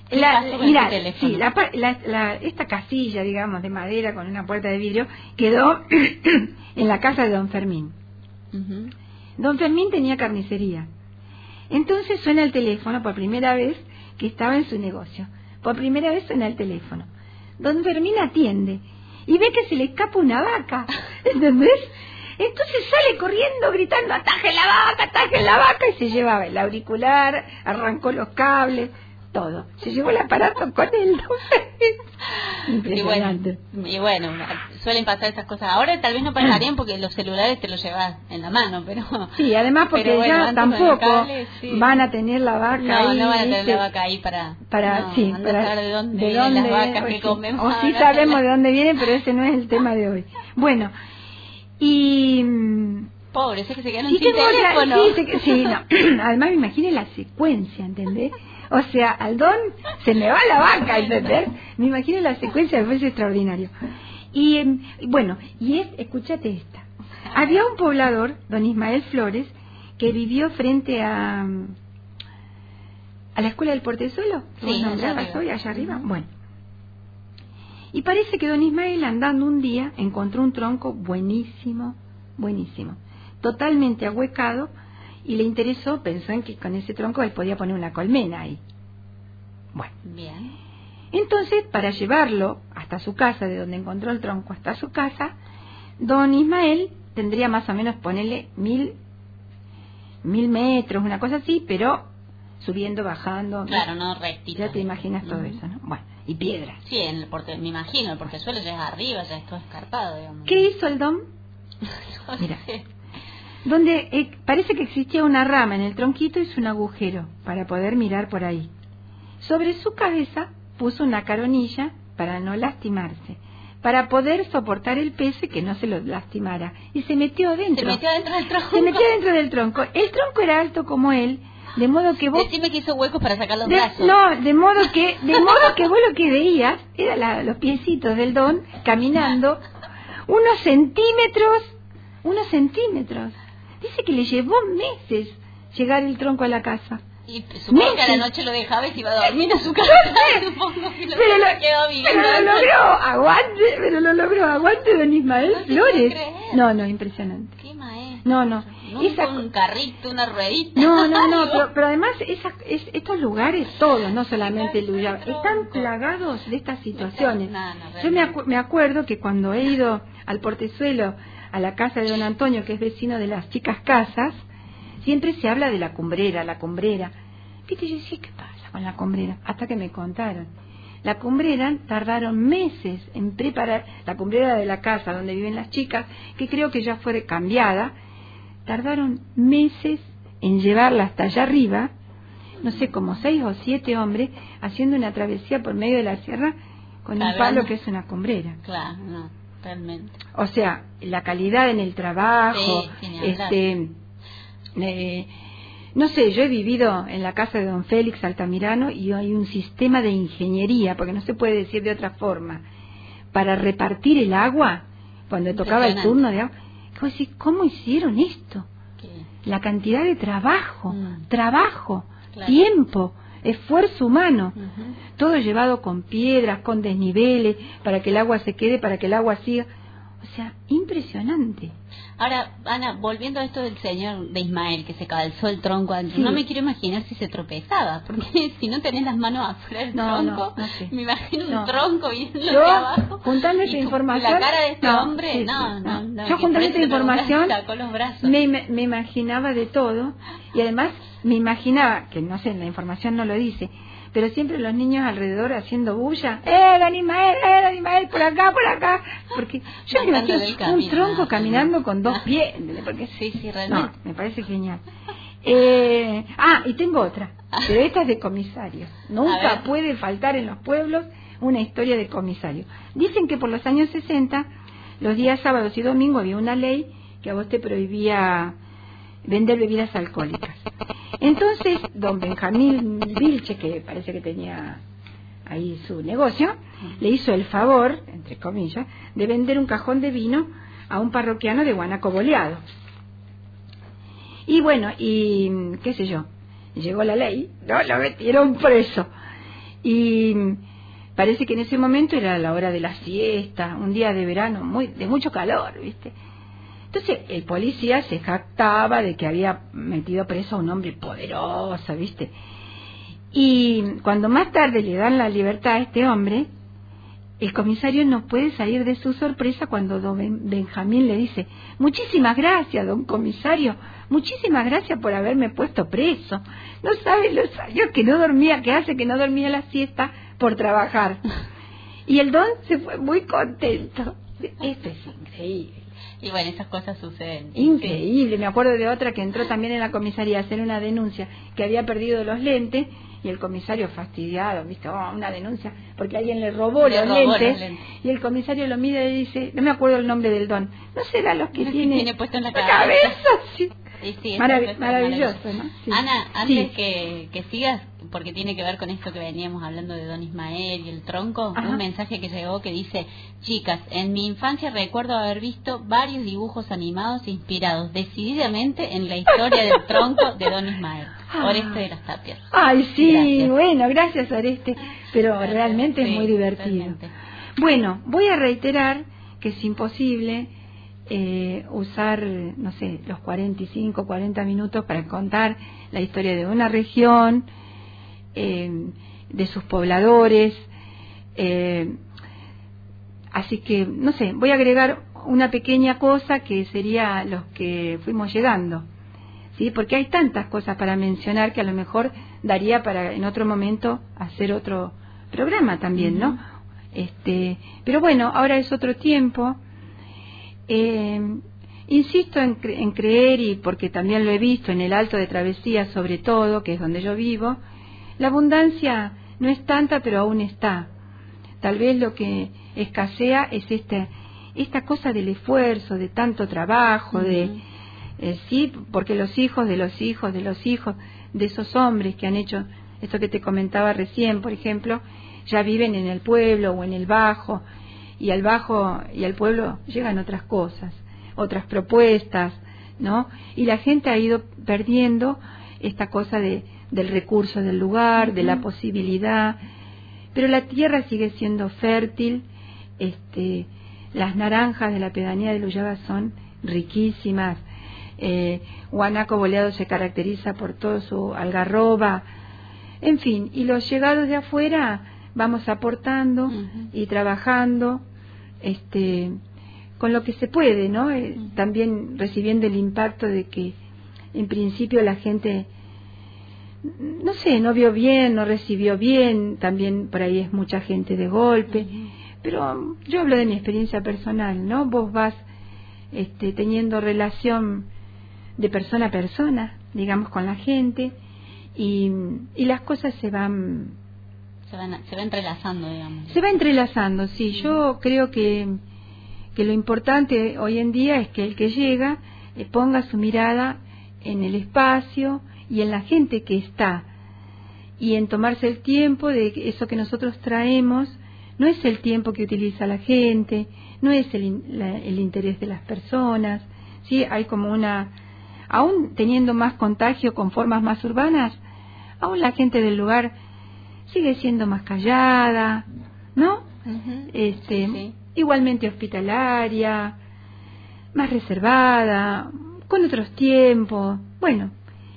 S1: Esta casilla, digamos, de madera con una puerta de vidrio, quedó en la casa de don Fermín. Uh-huh. Don Fermín tenía carnicería. Entonces suena el teléfono por primera vez, que estaba en su negocio. Por primera vez suena el teléfono. Don Fermín atiende y ve que se le escapa una vaca, ¿entendés? Entonces sale corriendo gritando, ataje la vaca, y se llevaba el auricular, arrancó los cables, todo. Se llevó el aparato con él. Impresionante.
S2: Y bueno, suelen pasar esas cosas. Ahora tal vez no pasarían porque los celulares te los llevas en la mano, pero...
S1: Sí, además porque ya tampoco cable, van a tener la vaca ahí.
S2: No van a tener la vaca ahí para
S1: saber
S2: de dónde vienen las vacas que comemos.
S1: O sí sabemos de dónde vienen, pero ese no es el tema de hoy. Bueno, y...
S2: Pobres, es que se quedaron sin teléfono.
S1: Además me imagino la secuencia, ¿entendés? O sea, al don se me va la vaca, ¿entendés? Me imagino la secuencia, después es extraordinario. Y bueno, escúchate esta. Había un poblador, don Ismael Flores, que vivió frente a la escuela del Portezuelo, que vos nombrabas hoy, allá arriba. Bueno, y parece que don Ismael, andando un día, encontró un tronco buenísimo, totalmente ahuecado, y le interesó, pensó en que con ese tronco él podía poner una colmena ahí. Bueno, bien. Entonces, para llevarlo hasta su casa, de donde encontró el tronco hasta su casa, don Ismael tendría más o menos, ponerle 1000 metros, una cosa así, pero subiendo, bajando.
S2: Claro, no rectito.
S1: Ya te imaginas todo eso, ¿no? Bueno, y piedras.
S2: Sí, me imagino, el portezuelo ya es arriba, ya es todo escarpado, digamos.
S1: ¿Qué hizo el don? Mira. Donde parece que existía una rama en el tronquito, hizo un agujero para poder mirar por ahí. Sobre su cabeza puso una caronilla para no lastimarse, para poder soportar el peso y que no se lo lastimara. Y se metió dentro.
S2: Se metió dentro del tronco.
S1: Se metió dentro del tronco. El tronco era alto como él, de modo que vos...
S2: Decime que hizo huecos para sacar los brazos.
S1: No, de modo que vos lo que veías era los piecitos del don caminando unos centímetros. Dice que le llevó meses llegar el tronco a la casa.
S2: Y supongo que a la noche lo dejaba y se iba a dormir a su casa. Supongo que
S1: pero lo logró, aguante don Ismael Flores. No, impresionante.
S2: Qué maestro.
S1: No.
S2: Un carrito, una ruedita.
S1: No, pero además estos lugares todos, no solamente el Luyaba, están plagados de estas situaciones. Yo me acuerdo que cuando he ido al Portezuelo, a la casa de don Antonio, que es vecino de las chicas casas, siempre se habla de la cumbrera. ¿Viste? Yo decía, ¿qué pasa con la cumbrera? Hasta que me contaron. La cumbrera tardaron meses en preparar, la cumbrera de la casa donde viven las chicas, que creo que ya fue cambiada, tardaron meses en llevarla hasta allá arriba, no sé, como 6 o 7 hombres, haciendo una travesía por medio de la sierra con un palo que es una cumbrera.
S2: Claro, no, realmente.
S1: O sea, la calidad en el trabajo, no sé, yo he vivido en la casa de don Félix Altamirano y hay un sistema de ingeniería, porque no se puede decir de otra forma, para repartir el agua cuando tocaba el turno de agua. ¿Cómo hicieron esto? ¿Qué? La cantidad de trabajo, claro. Tiempo, esfuerzo humano, todo llevado con piedras, con desniveles, para que el agua se quede, para que el agua siga. O sea, impresionante.
S2: Ahora, Ana, volviendo a esto del señor de Ismael, que se calzó el tronco, sí. No me quiero imaginar si se tropezaba, porque si no tenés las manos afuera del tronco, no sé. Me imagino un tronco viendo de abajo.
S1: Juntando esta información,
S2: la cara de este hombre,
S1: yo juntando esta información, me imaginaba de todo, y además me imaginaba, que no sé, la información no lo dice, pero siempre los niños alrededor haciendo bulla, don Ismael, por acá, porque yo me imagino un tronco caminando con 2 pies, porque
S2: sí, realmente.
S1: No, me parece genial. Y tengo otra, pero esta es de comisario. Nunca puede faltar en los pueblos una historia de comisario. Dicen que por los años 60, los días sábados y domingos había una ley que a vos te prohibía vender bebidas alcohólicas. Entonces, don Benjamín Vilche, que parece que tenía ahí su negocio, le hizo el favor, entre comillas, de vender un cajón de vino a un parroquiano de Guanaco Boleado. Y bueno, y qué sé yo, llegó la ley, lo metieron preso. Y parece que en ese momento era la hora de la siesta, un día de verano de mucho calor, ¿viste? Entonces el policía se jactaba de que había metido preso a un hombre poderoso, ¿viste? Y cuando más tarde le dan la libertad a este hombre, el comisario no puede salir de su sorpresa cuando don Benjamín le dice: muchísimas gracias, don comisario, muchísimas gracias por haberme puesto preso. No sabe los años que no dormía, que hace que no dormía la siesta por trabajar. Y el don se fue muy contento. Esto es increíble.
S2: Y bueno, esas cosas suceden.
S1: Increíble. Me acuerdo de otra que entró también en la comisaría a hacer una denuncia, que había perdido los lentes, y el comisario fastidiado, ¿viste? Una denuncia porque alguien le robó los lentes. Y el comisario lo mira y dice, no me acuerdo el nombre del don, ¿no será los que tiene
S2: puesto en la
S1: cabeza? Sí.
S2: Sí,
S1: maravilloso, ¿no? Sí.
S2: Ana, antes que sigas, porque tiene que ver con esto que veníamos hablando de don Ismael y el tronco, un mensaje que llegó que dice: chicas, en mi infancia recuerdo haber visto varios dibujos animados inspirados decididamente en la historia del tronco de don Ismael. Oreste de las Tapias.
S1: Ay, sí, gracias. Bueno, gracias Oreste, pero realmente es muy divertido. Realmente. Bueno, voy a reiterar que es imposible usar, no sé, los 45, 40 minutos para contar la historia de una región, de sus pobladores, así que, no sé, voy a agregar una pequeña cosa que sería los que fuimos llegando, ¿sí? Porque hay tantas cosas para mencionar que a lo mejor daría para en otro momento hacer otro programa también, ¿no? Pero bueno, ahora es otro tiempo. Insisto en creer, y porque también lo he visto en el Alto de Travesía sobre todo, que es donde yo vivo, la abundancia no es tanta, pero aún está. Tal vez lo que escasea es esta cosa del esfuerzo, de tanto trabajo, sí, porque los hijos de los hijos de los hijos de esos hombres que han hecho esto que te comentaba recién, por ejemplo, ya viven en el pueblo o en el bajo, y al bajo y al pueblo llegan otras cosas, otras propuestas, ¿no? Y la gente ha ido perdiendo esta cosa del recurso del lugar, de la posibilidad, pero la tierra sigue siendo fértil. Las naranjas de la pedanía de Luyaba son riquísimas. Guanaco Boleado se caracteriza por todo su algarroba, en fin, y los llegados de afuera vamos aportando y trabajando con lo que se puede, ¿no? También recibiendo el impacto de que en principio la gente, no sé, no vio bien, no recibió bien, también por ahí es mucha gente de golpe, pero yo hablo de mi experiencia personal, ¿no? Vos vas teniendo relación de persona a persona, digamos, con la gente, y las cosas se va entrelazando, digamos. Se va entrelazando, sí. Yo creo que lo importante hoy en día es que el que llega ponga su mirada en el espacio y en la gente que está, y en tomarse el tiempo de eso que nosotros traemos. No es el tiempo que utiliza la gente, no es el interés de las personas, ¿sí? Hay como aún teniendo más contagio con formas más urbanas, aún la gente del lugar sigue siendo más callada, ¿no? Sí. Igualmente hospitalaria, más reservada, con otros tiempos. Bueno,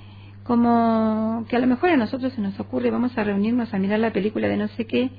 S1: como que a lo mejor a nosotros se nos ocurre, vamos a reunirnos a mirar la película de no sé qué,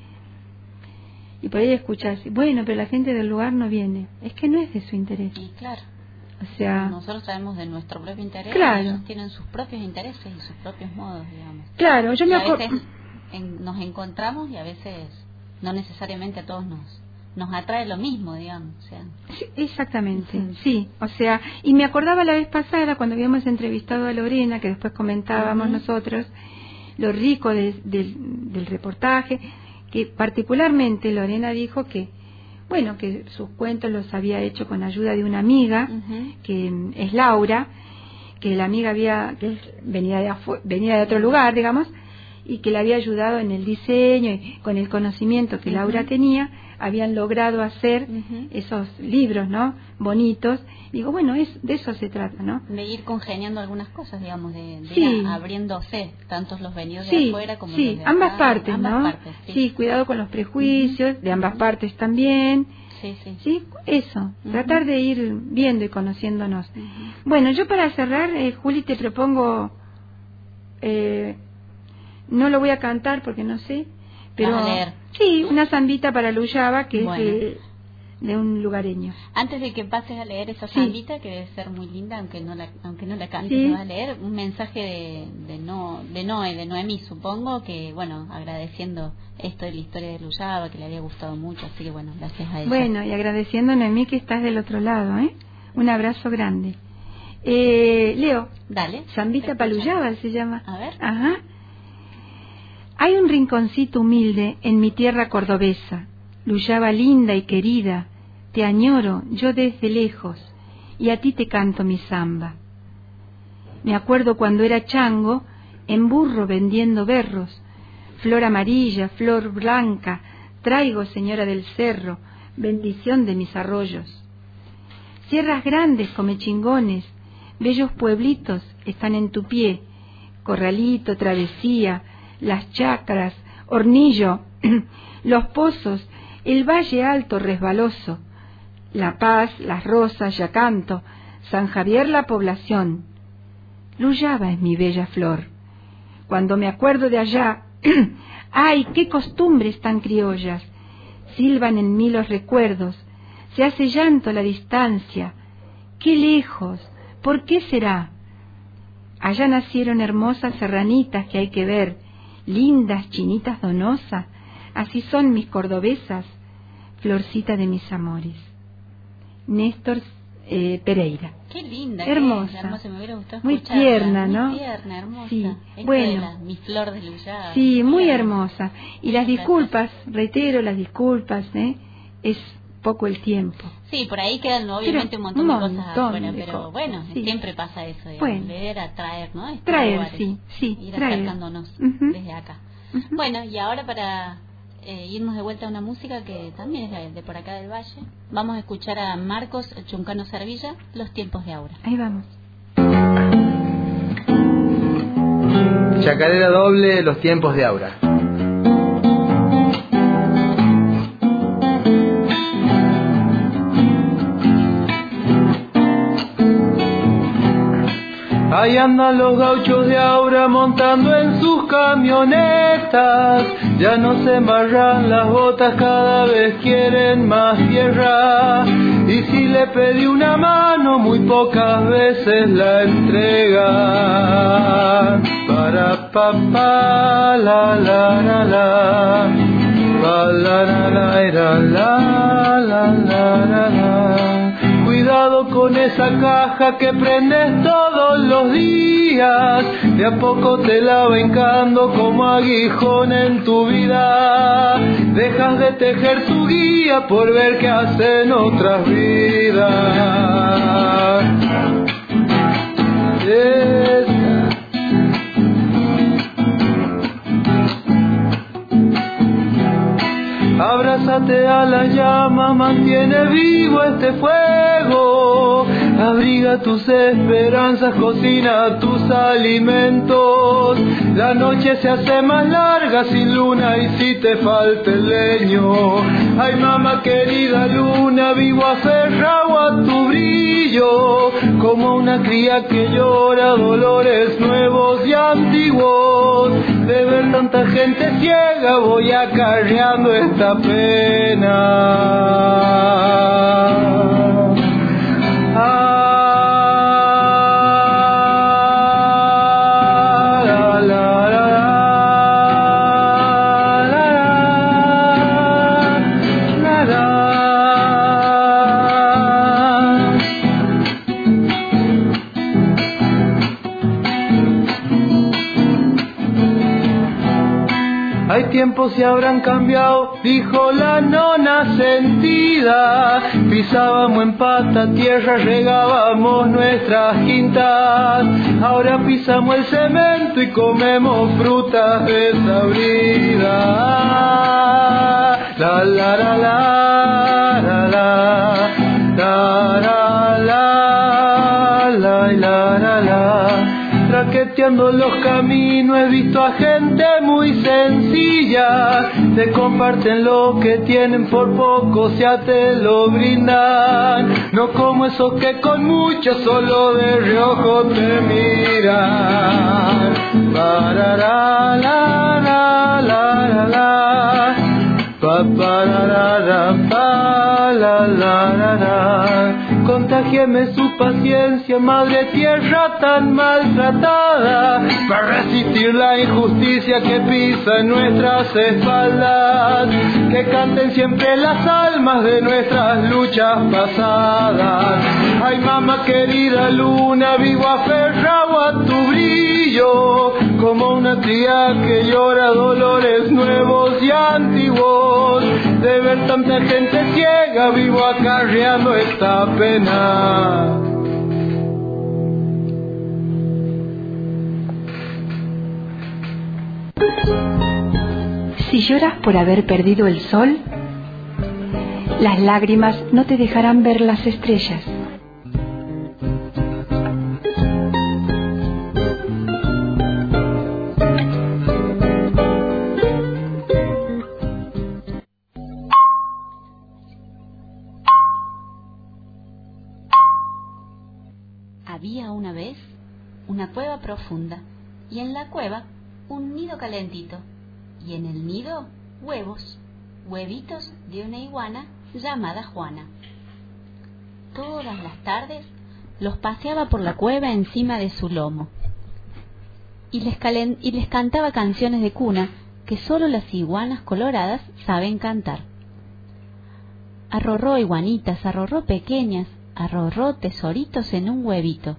S1: y por ahí escuchas, bueno, pero la gente del lugar no viene. Es que no es de su interés.
S2: Sí, claro.
S1: O sea,
S2: nosotros sabemos de nuestro propio interés,
S1: claro.
S2: Ellos tienen sus propios intereses y sus propios modos, digamos.
S1: Claro, yo me acuerdo.
S2: A veces nos encontramos y a veces no necesariamente a todos nos atrae lo mismo, digamos. O sea.
S1: Sí, exactamente, sí. O sea, y me acordaba la vez pasada cuando habíamos entrevistado a Lorena, que después comentábamos nosotros, lo rico del reportaje, que particularmente Lorena dijo que, bueno, que sus cuentos los había hecho con ayuda de una amiga, que es Laura, que la amiga venía de otro lugar, digamos, y que le había ayudado en el diseño y con el conocimiento que Laura tenía habían logrado hacer esos libros, ¿no? Bonitos. Digo, bueno, de eso se trata, ¿no?
S2: De ir congeniando algunas cosas, digamos, de ir abriéndose, tanto los venidos de afuera como los de acá.
S1: Ambas partes, ¿no? Sí, cuidado con los prejuicios, de ambas partes también. Sí, eso, tratar de ir viendo y conociéndonos. Bueno, yo para cerrar, Juli, te propongo, no lo voy a cantar porque no sé, pero
S2: ¿vas a leer?
S1: Sí, una zambita para Luyaba, que es de un lugareño.
S2: Antes de que pases a leer esa zambita, que debe ser muy linda, aunque no la cantes, vas a leer un mensaje de Noemí, supongo, que bueno, agradeciendo esto de la historia de Luyaba, que le había gustado mucho, así que bueno, gracias a ella.
S1: Bueno, y agradeciendo a Noemí que estás del otro lado, un abrazo grande. Leo,
S2: dale,
S1: zambita para Luyaba se llama.
S2: A ver.
S1: Ajá. Hay un rinconcito humilde en mi tierra cordobesa, Luyaba linda y querida, te añoro yo desde lejos, y a ti te canto mi zamba. Me acuerdo cuando era chango, en burro vendiendo berros, flor amarilla, flor blanca, traigo, señora del cerro, bendición de mis arroyos. Sierras grandes come chingones, bellos pueblitos están en tu pie, Corralito, Travesía, las chacras, Hornillo, los pozos, el valle alto resbaloso, La Paz, Las Rosas, Yacanto, San Javier la población. Luyaba es mi bella flor. Cuando me acuerdo de allá, ¡ay, qué costumbres tan criollas! Silban en mí los recuerdos, se hace llanto la distancia. ¡Qué lejos! ¿Por qué será? Allá nacieron hermosas serranitas que hay que ver, lindas chinitas donosas, así son mis cordobesas, florcita de mis amores. Néstor Pereira.
S2: Qué linda,
S1: hermosa,
S2: hermosa, me hubiera gustado
S1: muy tierna, ¿no?
S2: Muy tierna, hermosa.
S1: Sí,
S2: esto
S1: bueno,
S2: mi flor de Luyaba.
S1: Sí, muy hermosa. Y las disculpas, reitero las disculpas, es poco el tiempo.
S2: Sí, por ahí quedan obviamente un montón de cosas afuera, pero bueno, siempre pasa eso, digamos, volver a traer, ¿no?
S1: Traer,
S2: lugares, ir acercándonos desde acá. Bueno, y ahora para irnos de vuelta a una música que también es de por acá del Valle, vamos a escuchar a Marcos Chuncano Servilla, Los tiempos de Aura.
S1: Ahí vamos.
S6: Chacarera doble, Los tiempos de Aura. Ahí andan los gauchos de Aura montando en sus camionetas, ya no se embarran las botas, cada vez quieren más tierra, y si le pedí una mano muy pocas veces la entregan. Para pa pa la la la la, pa la la la la la la la. Cuidado con esa caja que prendes todos los días, de a poco te la va hincando como aguijón en tu vida. Dejas de tejer tu guía por ver qué hacen otras vidas. Abrázate a la llama, mantiene vivo este fuego, abriga tus esperanzas, cocina tus alimentos. La noche se hace más larga sin luna y si te falta el leño. Ay, mamá querida luna, vivo aferrado a tu brillo, como una cría que llora dolores nuevos y antiguos. De ver tanta gente ciega voy acarreando esta pena. Tiempos se habrán cambiado, dijo la nona sentida. Pisábamos en pata tierra, regábamos nuestras quintas. Ahora pisamos el cemento y comemos frutas desabridas. la la la la la la la la la la. Traqueteando los caminos he visto a gente muy sencilla, te comparten lo que tienen, por poco ya te lo brindan, no como esos que con mucho solo de reojo te miran. Parará, la la la la la, pa parará, pa la la la la. Contagieme su paciencia, madre tierra tan maltratada, para resistir la injusticia que pisa en nuestras espaldas. Que canten siempre las almas de nuestras luchas pasadas. Ay, mamá querida luna, vivo aferrado a tu brillo, como una tía que llora dolores nuevos y antiguos. De ver tanta gente ciega, vivo acarreando esta pena.
S1: Si lloras por haber perdido el sol, las lágrimas no te dejarán ver las estrellas.
S2: Había una vez una cueva profunda, y en la cueva un nido calentito, y en el nido huevitos de una iguana llamada Juana. Todas las tardes los paseaba por la cueva encima de su lomo, y les cantaba canciones de cuna que solo las iguanas coloradas saben cantar. Arrorró iguanitas, arrorró pequeñas, arrorró tesoritos en un huevito.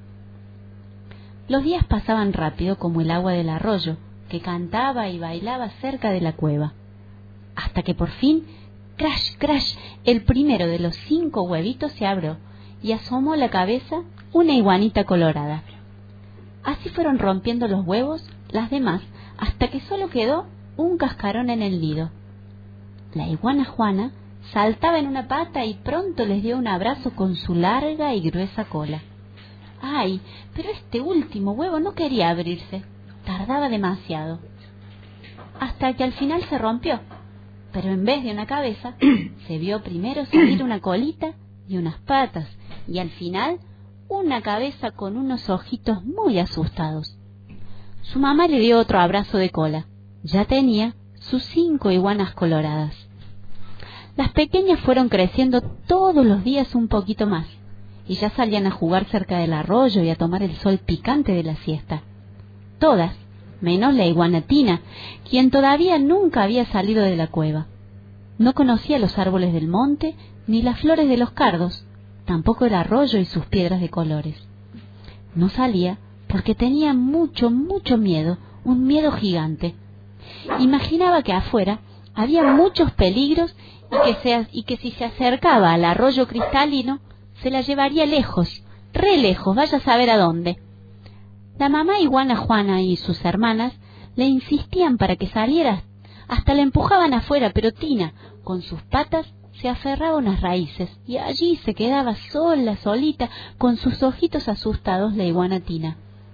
S2: Los días pasaban rápido como el agua del arroyo, que cantaba y bailaba cerca de la cueva, hasta que por fin, crash, crash, el primero de los 5 huevitos se abrió y asomó la cabeza una iguanita colorada. Así fueron rompiendo los huevos las demás, hasta que solo quedó un cascarón en el nido. La iguana Juana saltaba en una pata y pronto les dio un abrazo con su larga y gruesa cola. ¡Ay! Pero este último huevo no quería abrirse. Tardaba demasiado. Hasta que al final se rompió. Pero en vez de una cabeza, se vio primero salir una colita y unas patas, y al final una cabeza con unos ojitos muy asustados. Su mamá le dio otro abrazo de cola. Ya tenía sus 5 iguanas coloradas. Las pequeñas fueron creciendo todos los días un poquito más, y ya salían a jugar cerca del arroyo y a tomar el sol picante de la siesta. Todas, menos la iguana Tina, quien todavía nunca había salido de la cueva. No conocía los árboles del monte, ni las flores de los cardos, tampoco el arroyo y sus piedras de colores. No salía porque tenía mucho miedo, un miedo gigante. Imaginaba que afuera había muchos peligros y que si se acercaba al arroyo cristalino, se la llevaría lejos, re lejos, vaya a saber a dónde. La mamá iguana Juana y sus hermanas le insistían para que saliera, hasta la empujaban afuera, pero Tina, con sus patas, se aferraba a unas raíces, y allí se quedaba solita, con sus ojitos asustados la iguana Tina.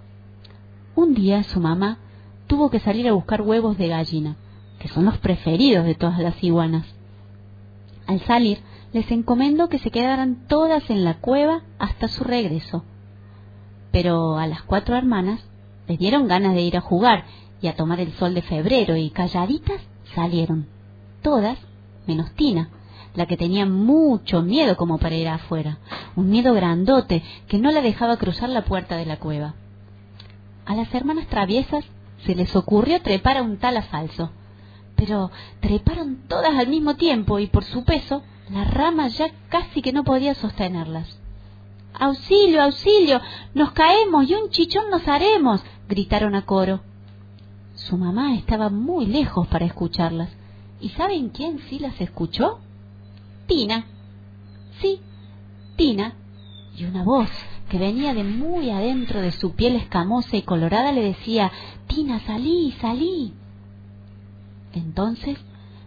S2: Un día su mamá tuvo que salir a buscar huevos de gallina, que son los preferidos de todas las iguanas. Al salir, les encomendó que se quedaran todas en la cueva hasta su regreso. Pero a las 4 hermanas les dieron ganas de ir a jugar y a tomar el sol de febrero, y calladitas salieron, todas menos Tina, la que tenía mucho miedo como para ir afuera, un miedo grandote que no la dejaba cruzar la puerta de la cueva. A las hermanas traviesas se les ocurrió trepar a un tala falso, pero treparon todas al mismo tiempo y por su peso la rama ya casi que no podía sostenerlas. ¡Auxilio, auxilio! ¡Nos caemos y un chichón nos haremos!, gritaron a coro. Su mamá estaba muy lejos para escucharlas. ¿Y saben quién sí las escuchó? Tina. Sí, Tina. Y una voz que venía de muy adentro de su piel escamosa y colorada le decía: «Tina, salí, salí». Entonces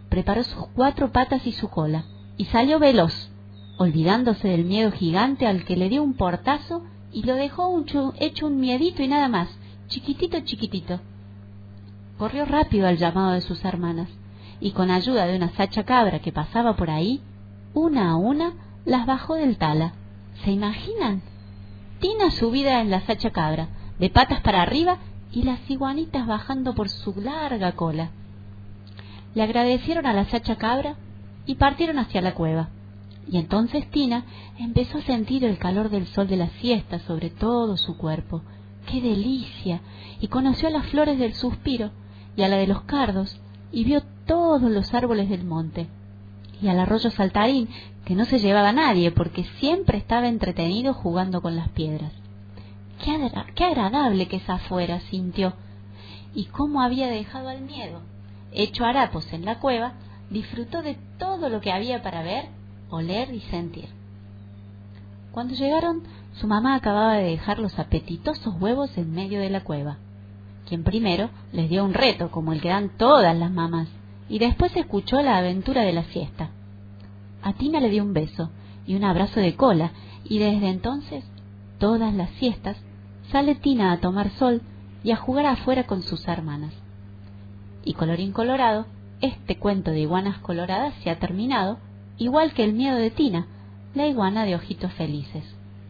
S5: preparó sus 4 patas y su cola, y salió veloz, olvidándose del miedo gigante al que le dio un portazo y lo dejó hecho un miedito y nada más, chiquitito, chiquitito. Corrió rápido al llamado de sus hermanas, y con ayuda de una sacha cabra que pasaba por ahí, una a una las bajó del tala. ¿Se imaginan? Tina subida en la sacha cabra, de patas para arriba, y las iguanitas bajando por su larga cola. Le agradecieron a la sacha cabra y partieron hacia la cueva. Y entonces Tina empezó a sentir el calor del sol de la siesta sobre todo su cuerpo. ¡Qué delicia! Y conoció a las flores del suspiro y a la de los cardos, y vio todos los árboles del monte, y al arroyo saltarín, que no se llevaba a nadie porque siempre estaba entretenido jugando con las piedras. ¡Qué agradable que es afuera!, sintió. Y cómo había dejado al miedo. Hecho harapos en la cueva, disfrutó de todo lo que había para ver, oler y sentir. Cuando llegaron, su mamá acababa de dejar los apetitosos huevos en medio de la cueva, quien primero les dio un reto, como el que dan todas las mamás, y después escuchó la aventura de la siesta. A Tina le dio un beso y un abrazo de cola, y desde entonces, todas las siestas, sale Tina a tomar sol y a jugar afuera con sus hermanas. Y colorín colorado, este cuento de iguanas coloradas se ha terminado, igual que el miedo de Tina, la iguana de ojitos felices.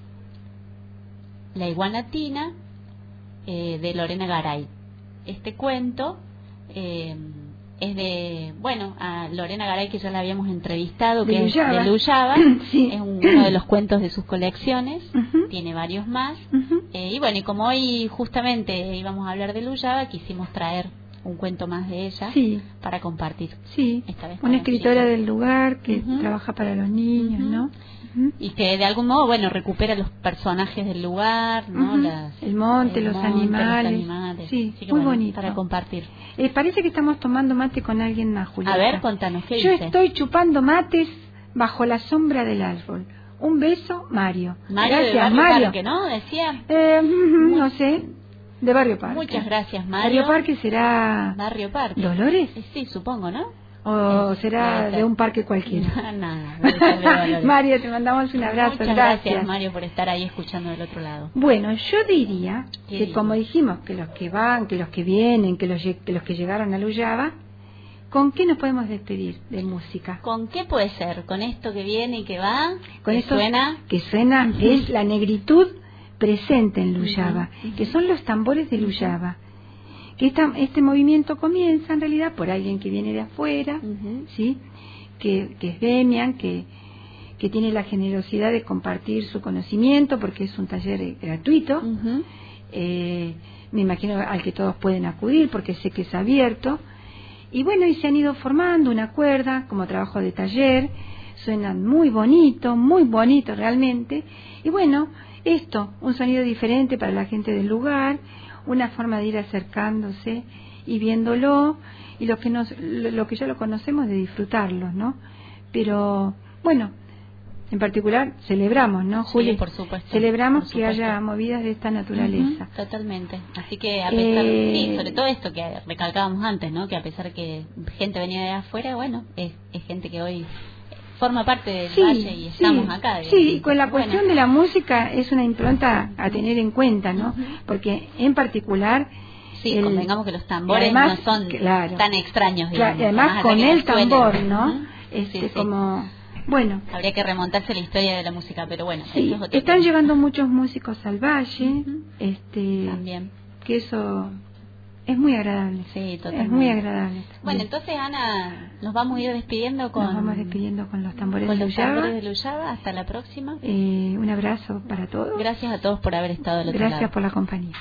S5: La iguana Tina, de Lorena Garay. Este cuento es de, a Lorena Garay, que ya la habíamos entrevistado, que es de Luyaba. Sí. Es uno de los cuentos de sus colecciones. Tiene varios más. Y como hoy justamente íbamos a hablar de Luyaba, quisimos traer un cuento más de ella para compartir. Sí, esta vez
S1: una escritora del lugar que trabaja para los niños, ¿no?
S5: Y que de algún modo, recupera los personajes del lugar, ¿no?
S1: El monte, los animales. Sí, que, muy bonito.
S5: Para compartir.
S1: Parece que estamos tomando mate con alguien más, Julieta.
S5: A ver, contanos, ¿qué
S1: Yo
S5: dice?
S1: Estoy chupando mates bajo la sombra del árbol. Un beso, Mario.
S5: Gracias,
S1: de Mario.
S5: Parque, ¿no? Decía.
S1: No sé. De Barrio Parque.
S5: Muchas gracias, Mario.
S1: Barrio Parque será...
S5: Barrio Parque.
S1: ¿Dolores?
S5: Sí, supongo, ¿no?
S1: ¿O será de un parque cualquiera?
S5: Nada.
S1: Mario, te mandamos un abrazo.
S5: Muchas gracias, Mario, por estar ahí escuchando del otro lado.
S1: Bueno, yo diría que como dijimos, que los que van, que los que vienen, que los que llegaron a Luyaba, ¿con qué nos podemos despedir de música?
S5: ¿Con qué puede ser? ¿Con esto que viene y que va?
S1: Con esto que suena es la negritud presente en Luyaba, que son los tambores de Luyaba. Que este movimiento comienza en realidad por alguien que viene de afuera, ¿sí? que es Demian, que tiene la generosidad de compartir su conocimiento porque es un taller gratuito, me imagino al que todos pueden acudir porque sé que es abierto, y y se han ido formando una cuerda como trabajo de taller, suenan muy bonito realmente, y esto, un sonido diferente para la gente del lugar, una forma de ir acercándose y viéndolo, y lo que ya lo conocemos, de disfrutarlo, ¿no? Pero, en particular celebramos, ¿no, Juli?
S5: Sí, por supuesto.
S1: Celebramos que haya movidas de esta naturaleza.
S5: Totalmente. Así que a pesar, sobre todo esto que recalcábamos antes, ¿no? Que a pesar que gente venía de afuera, es gente que hoy forma parte del valle y estamos acá.
S1: Y con la cuestión de la música es una impronta a tener en cuenta, ¿no? Porque en particular...
S5: convengamos que los tambores además, no son tan extraños, digamos.
S1: Y además con el tambor, ¿no? Como...
S5: habría que remontarse a la historia de la música, pero eso es otro
S1: están
S5: tema.
S1: Llegando muchos músicos al valle,
S5: también.
S1: Que eso... es muy agradable.
S5: Sí, totalmente.
S1: Es muy agradable.
S5: Entonces, Ana, nos vamos a ir despidiendo con...
S1: Nos vamos despidiendo con los tambores
S5: de Luyaba. Hasta la próxima.
S1: Un abrazo para todos.
S5: Gracias a todos por haber estado del otro lado.
S1: Gracias por la compañía.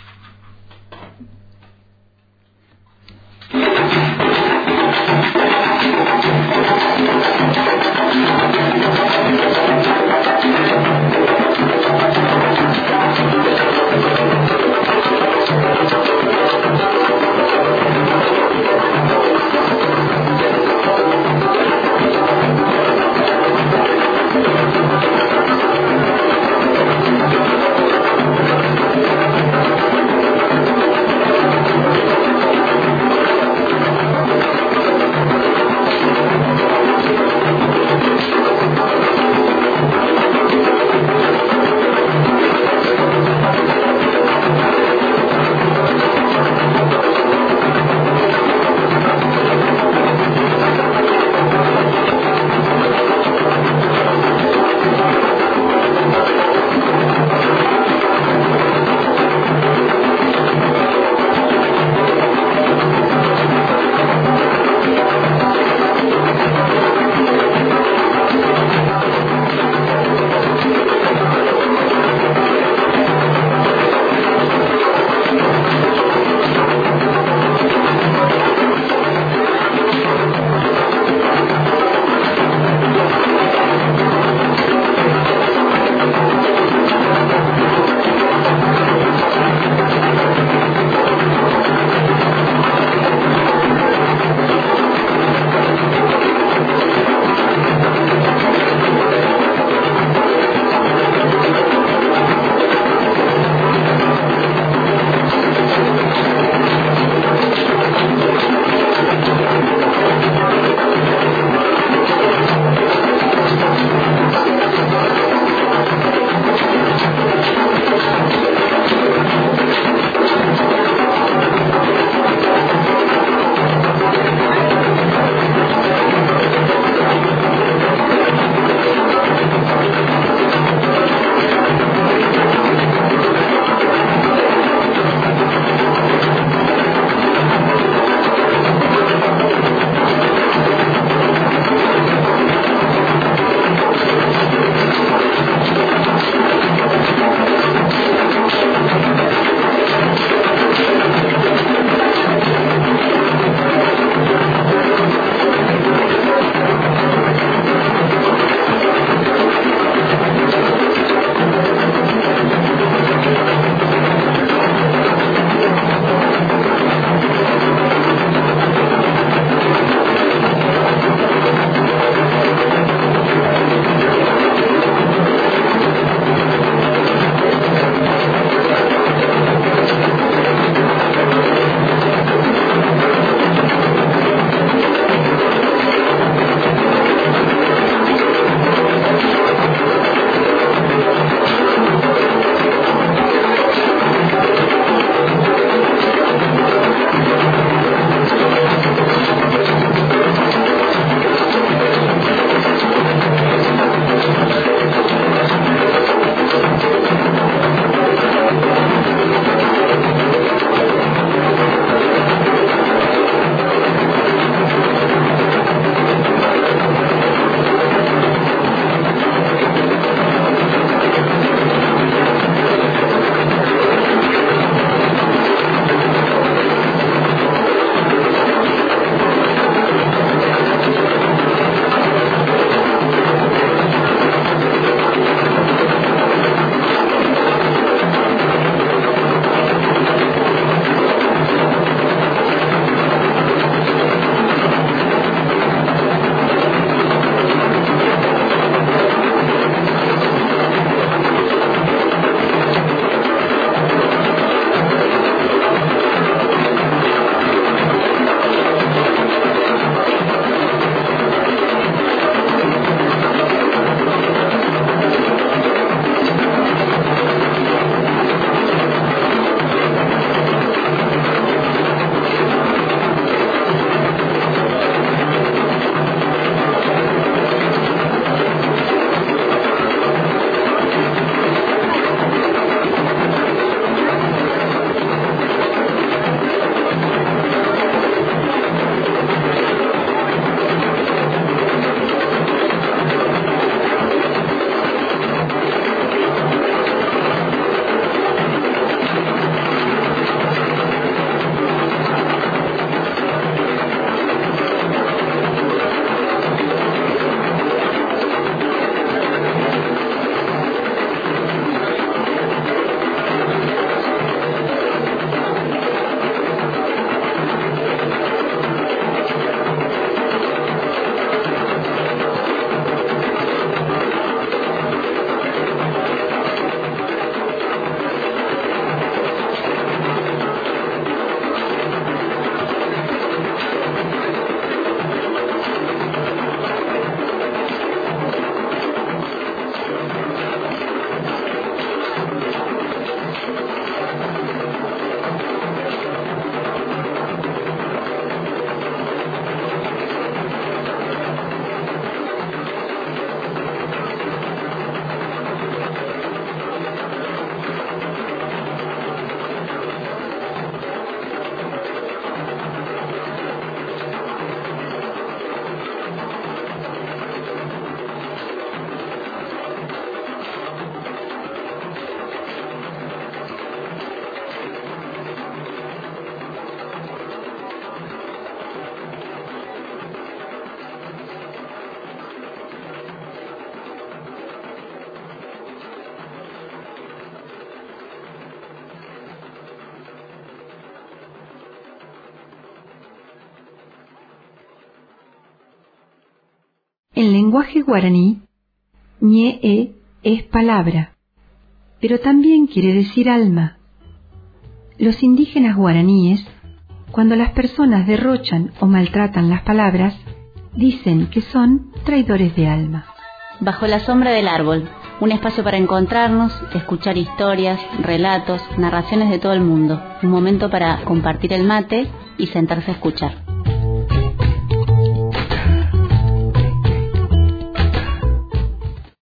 S1: En lenguaje guaraní, ñe es palabra, pero también quiere decir alma. Los indígenas guaraníes, cuando las personas derrochan o maltratan las palabras, dicen que son traidores de alma.
S5: Bajo la sombra del árbol, un espacio para encontrarnos, escuchar historias, relatos, narraciones de todo el mundo. Un momento para compartir el mate y sentarse a escuchar.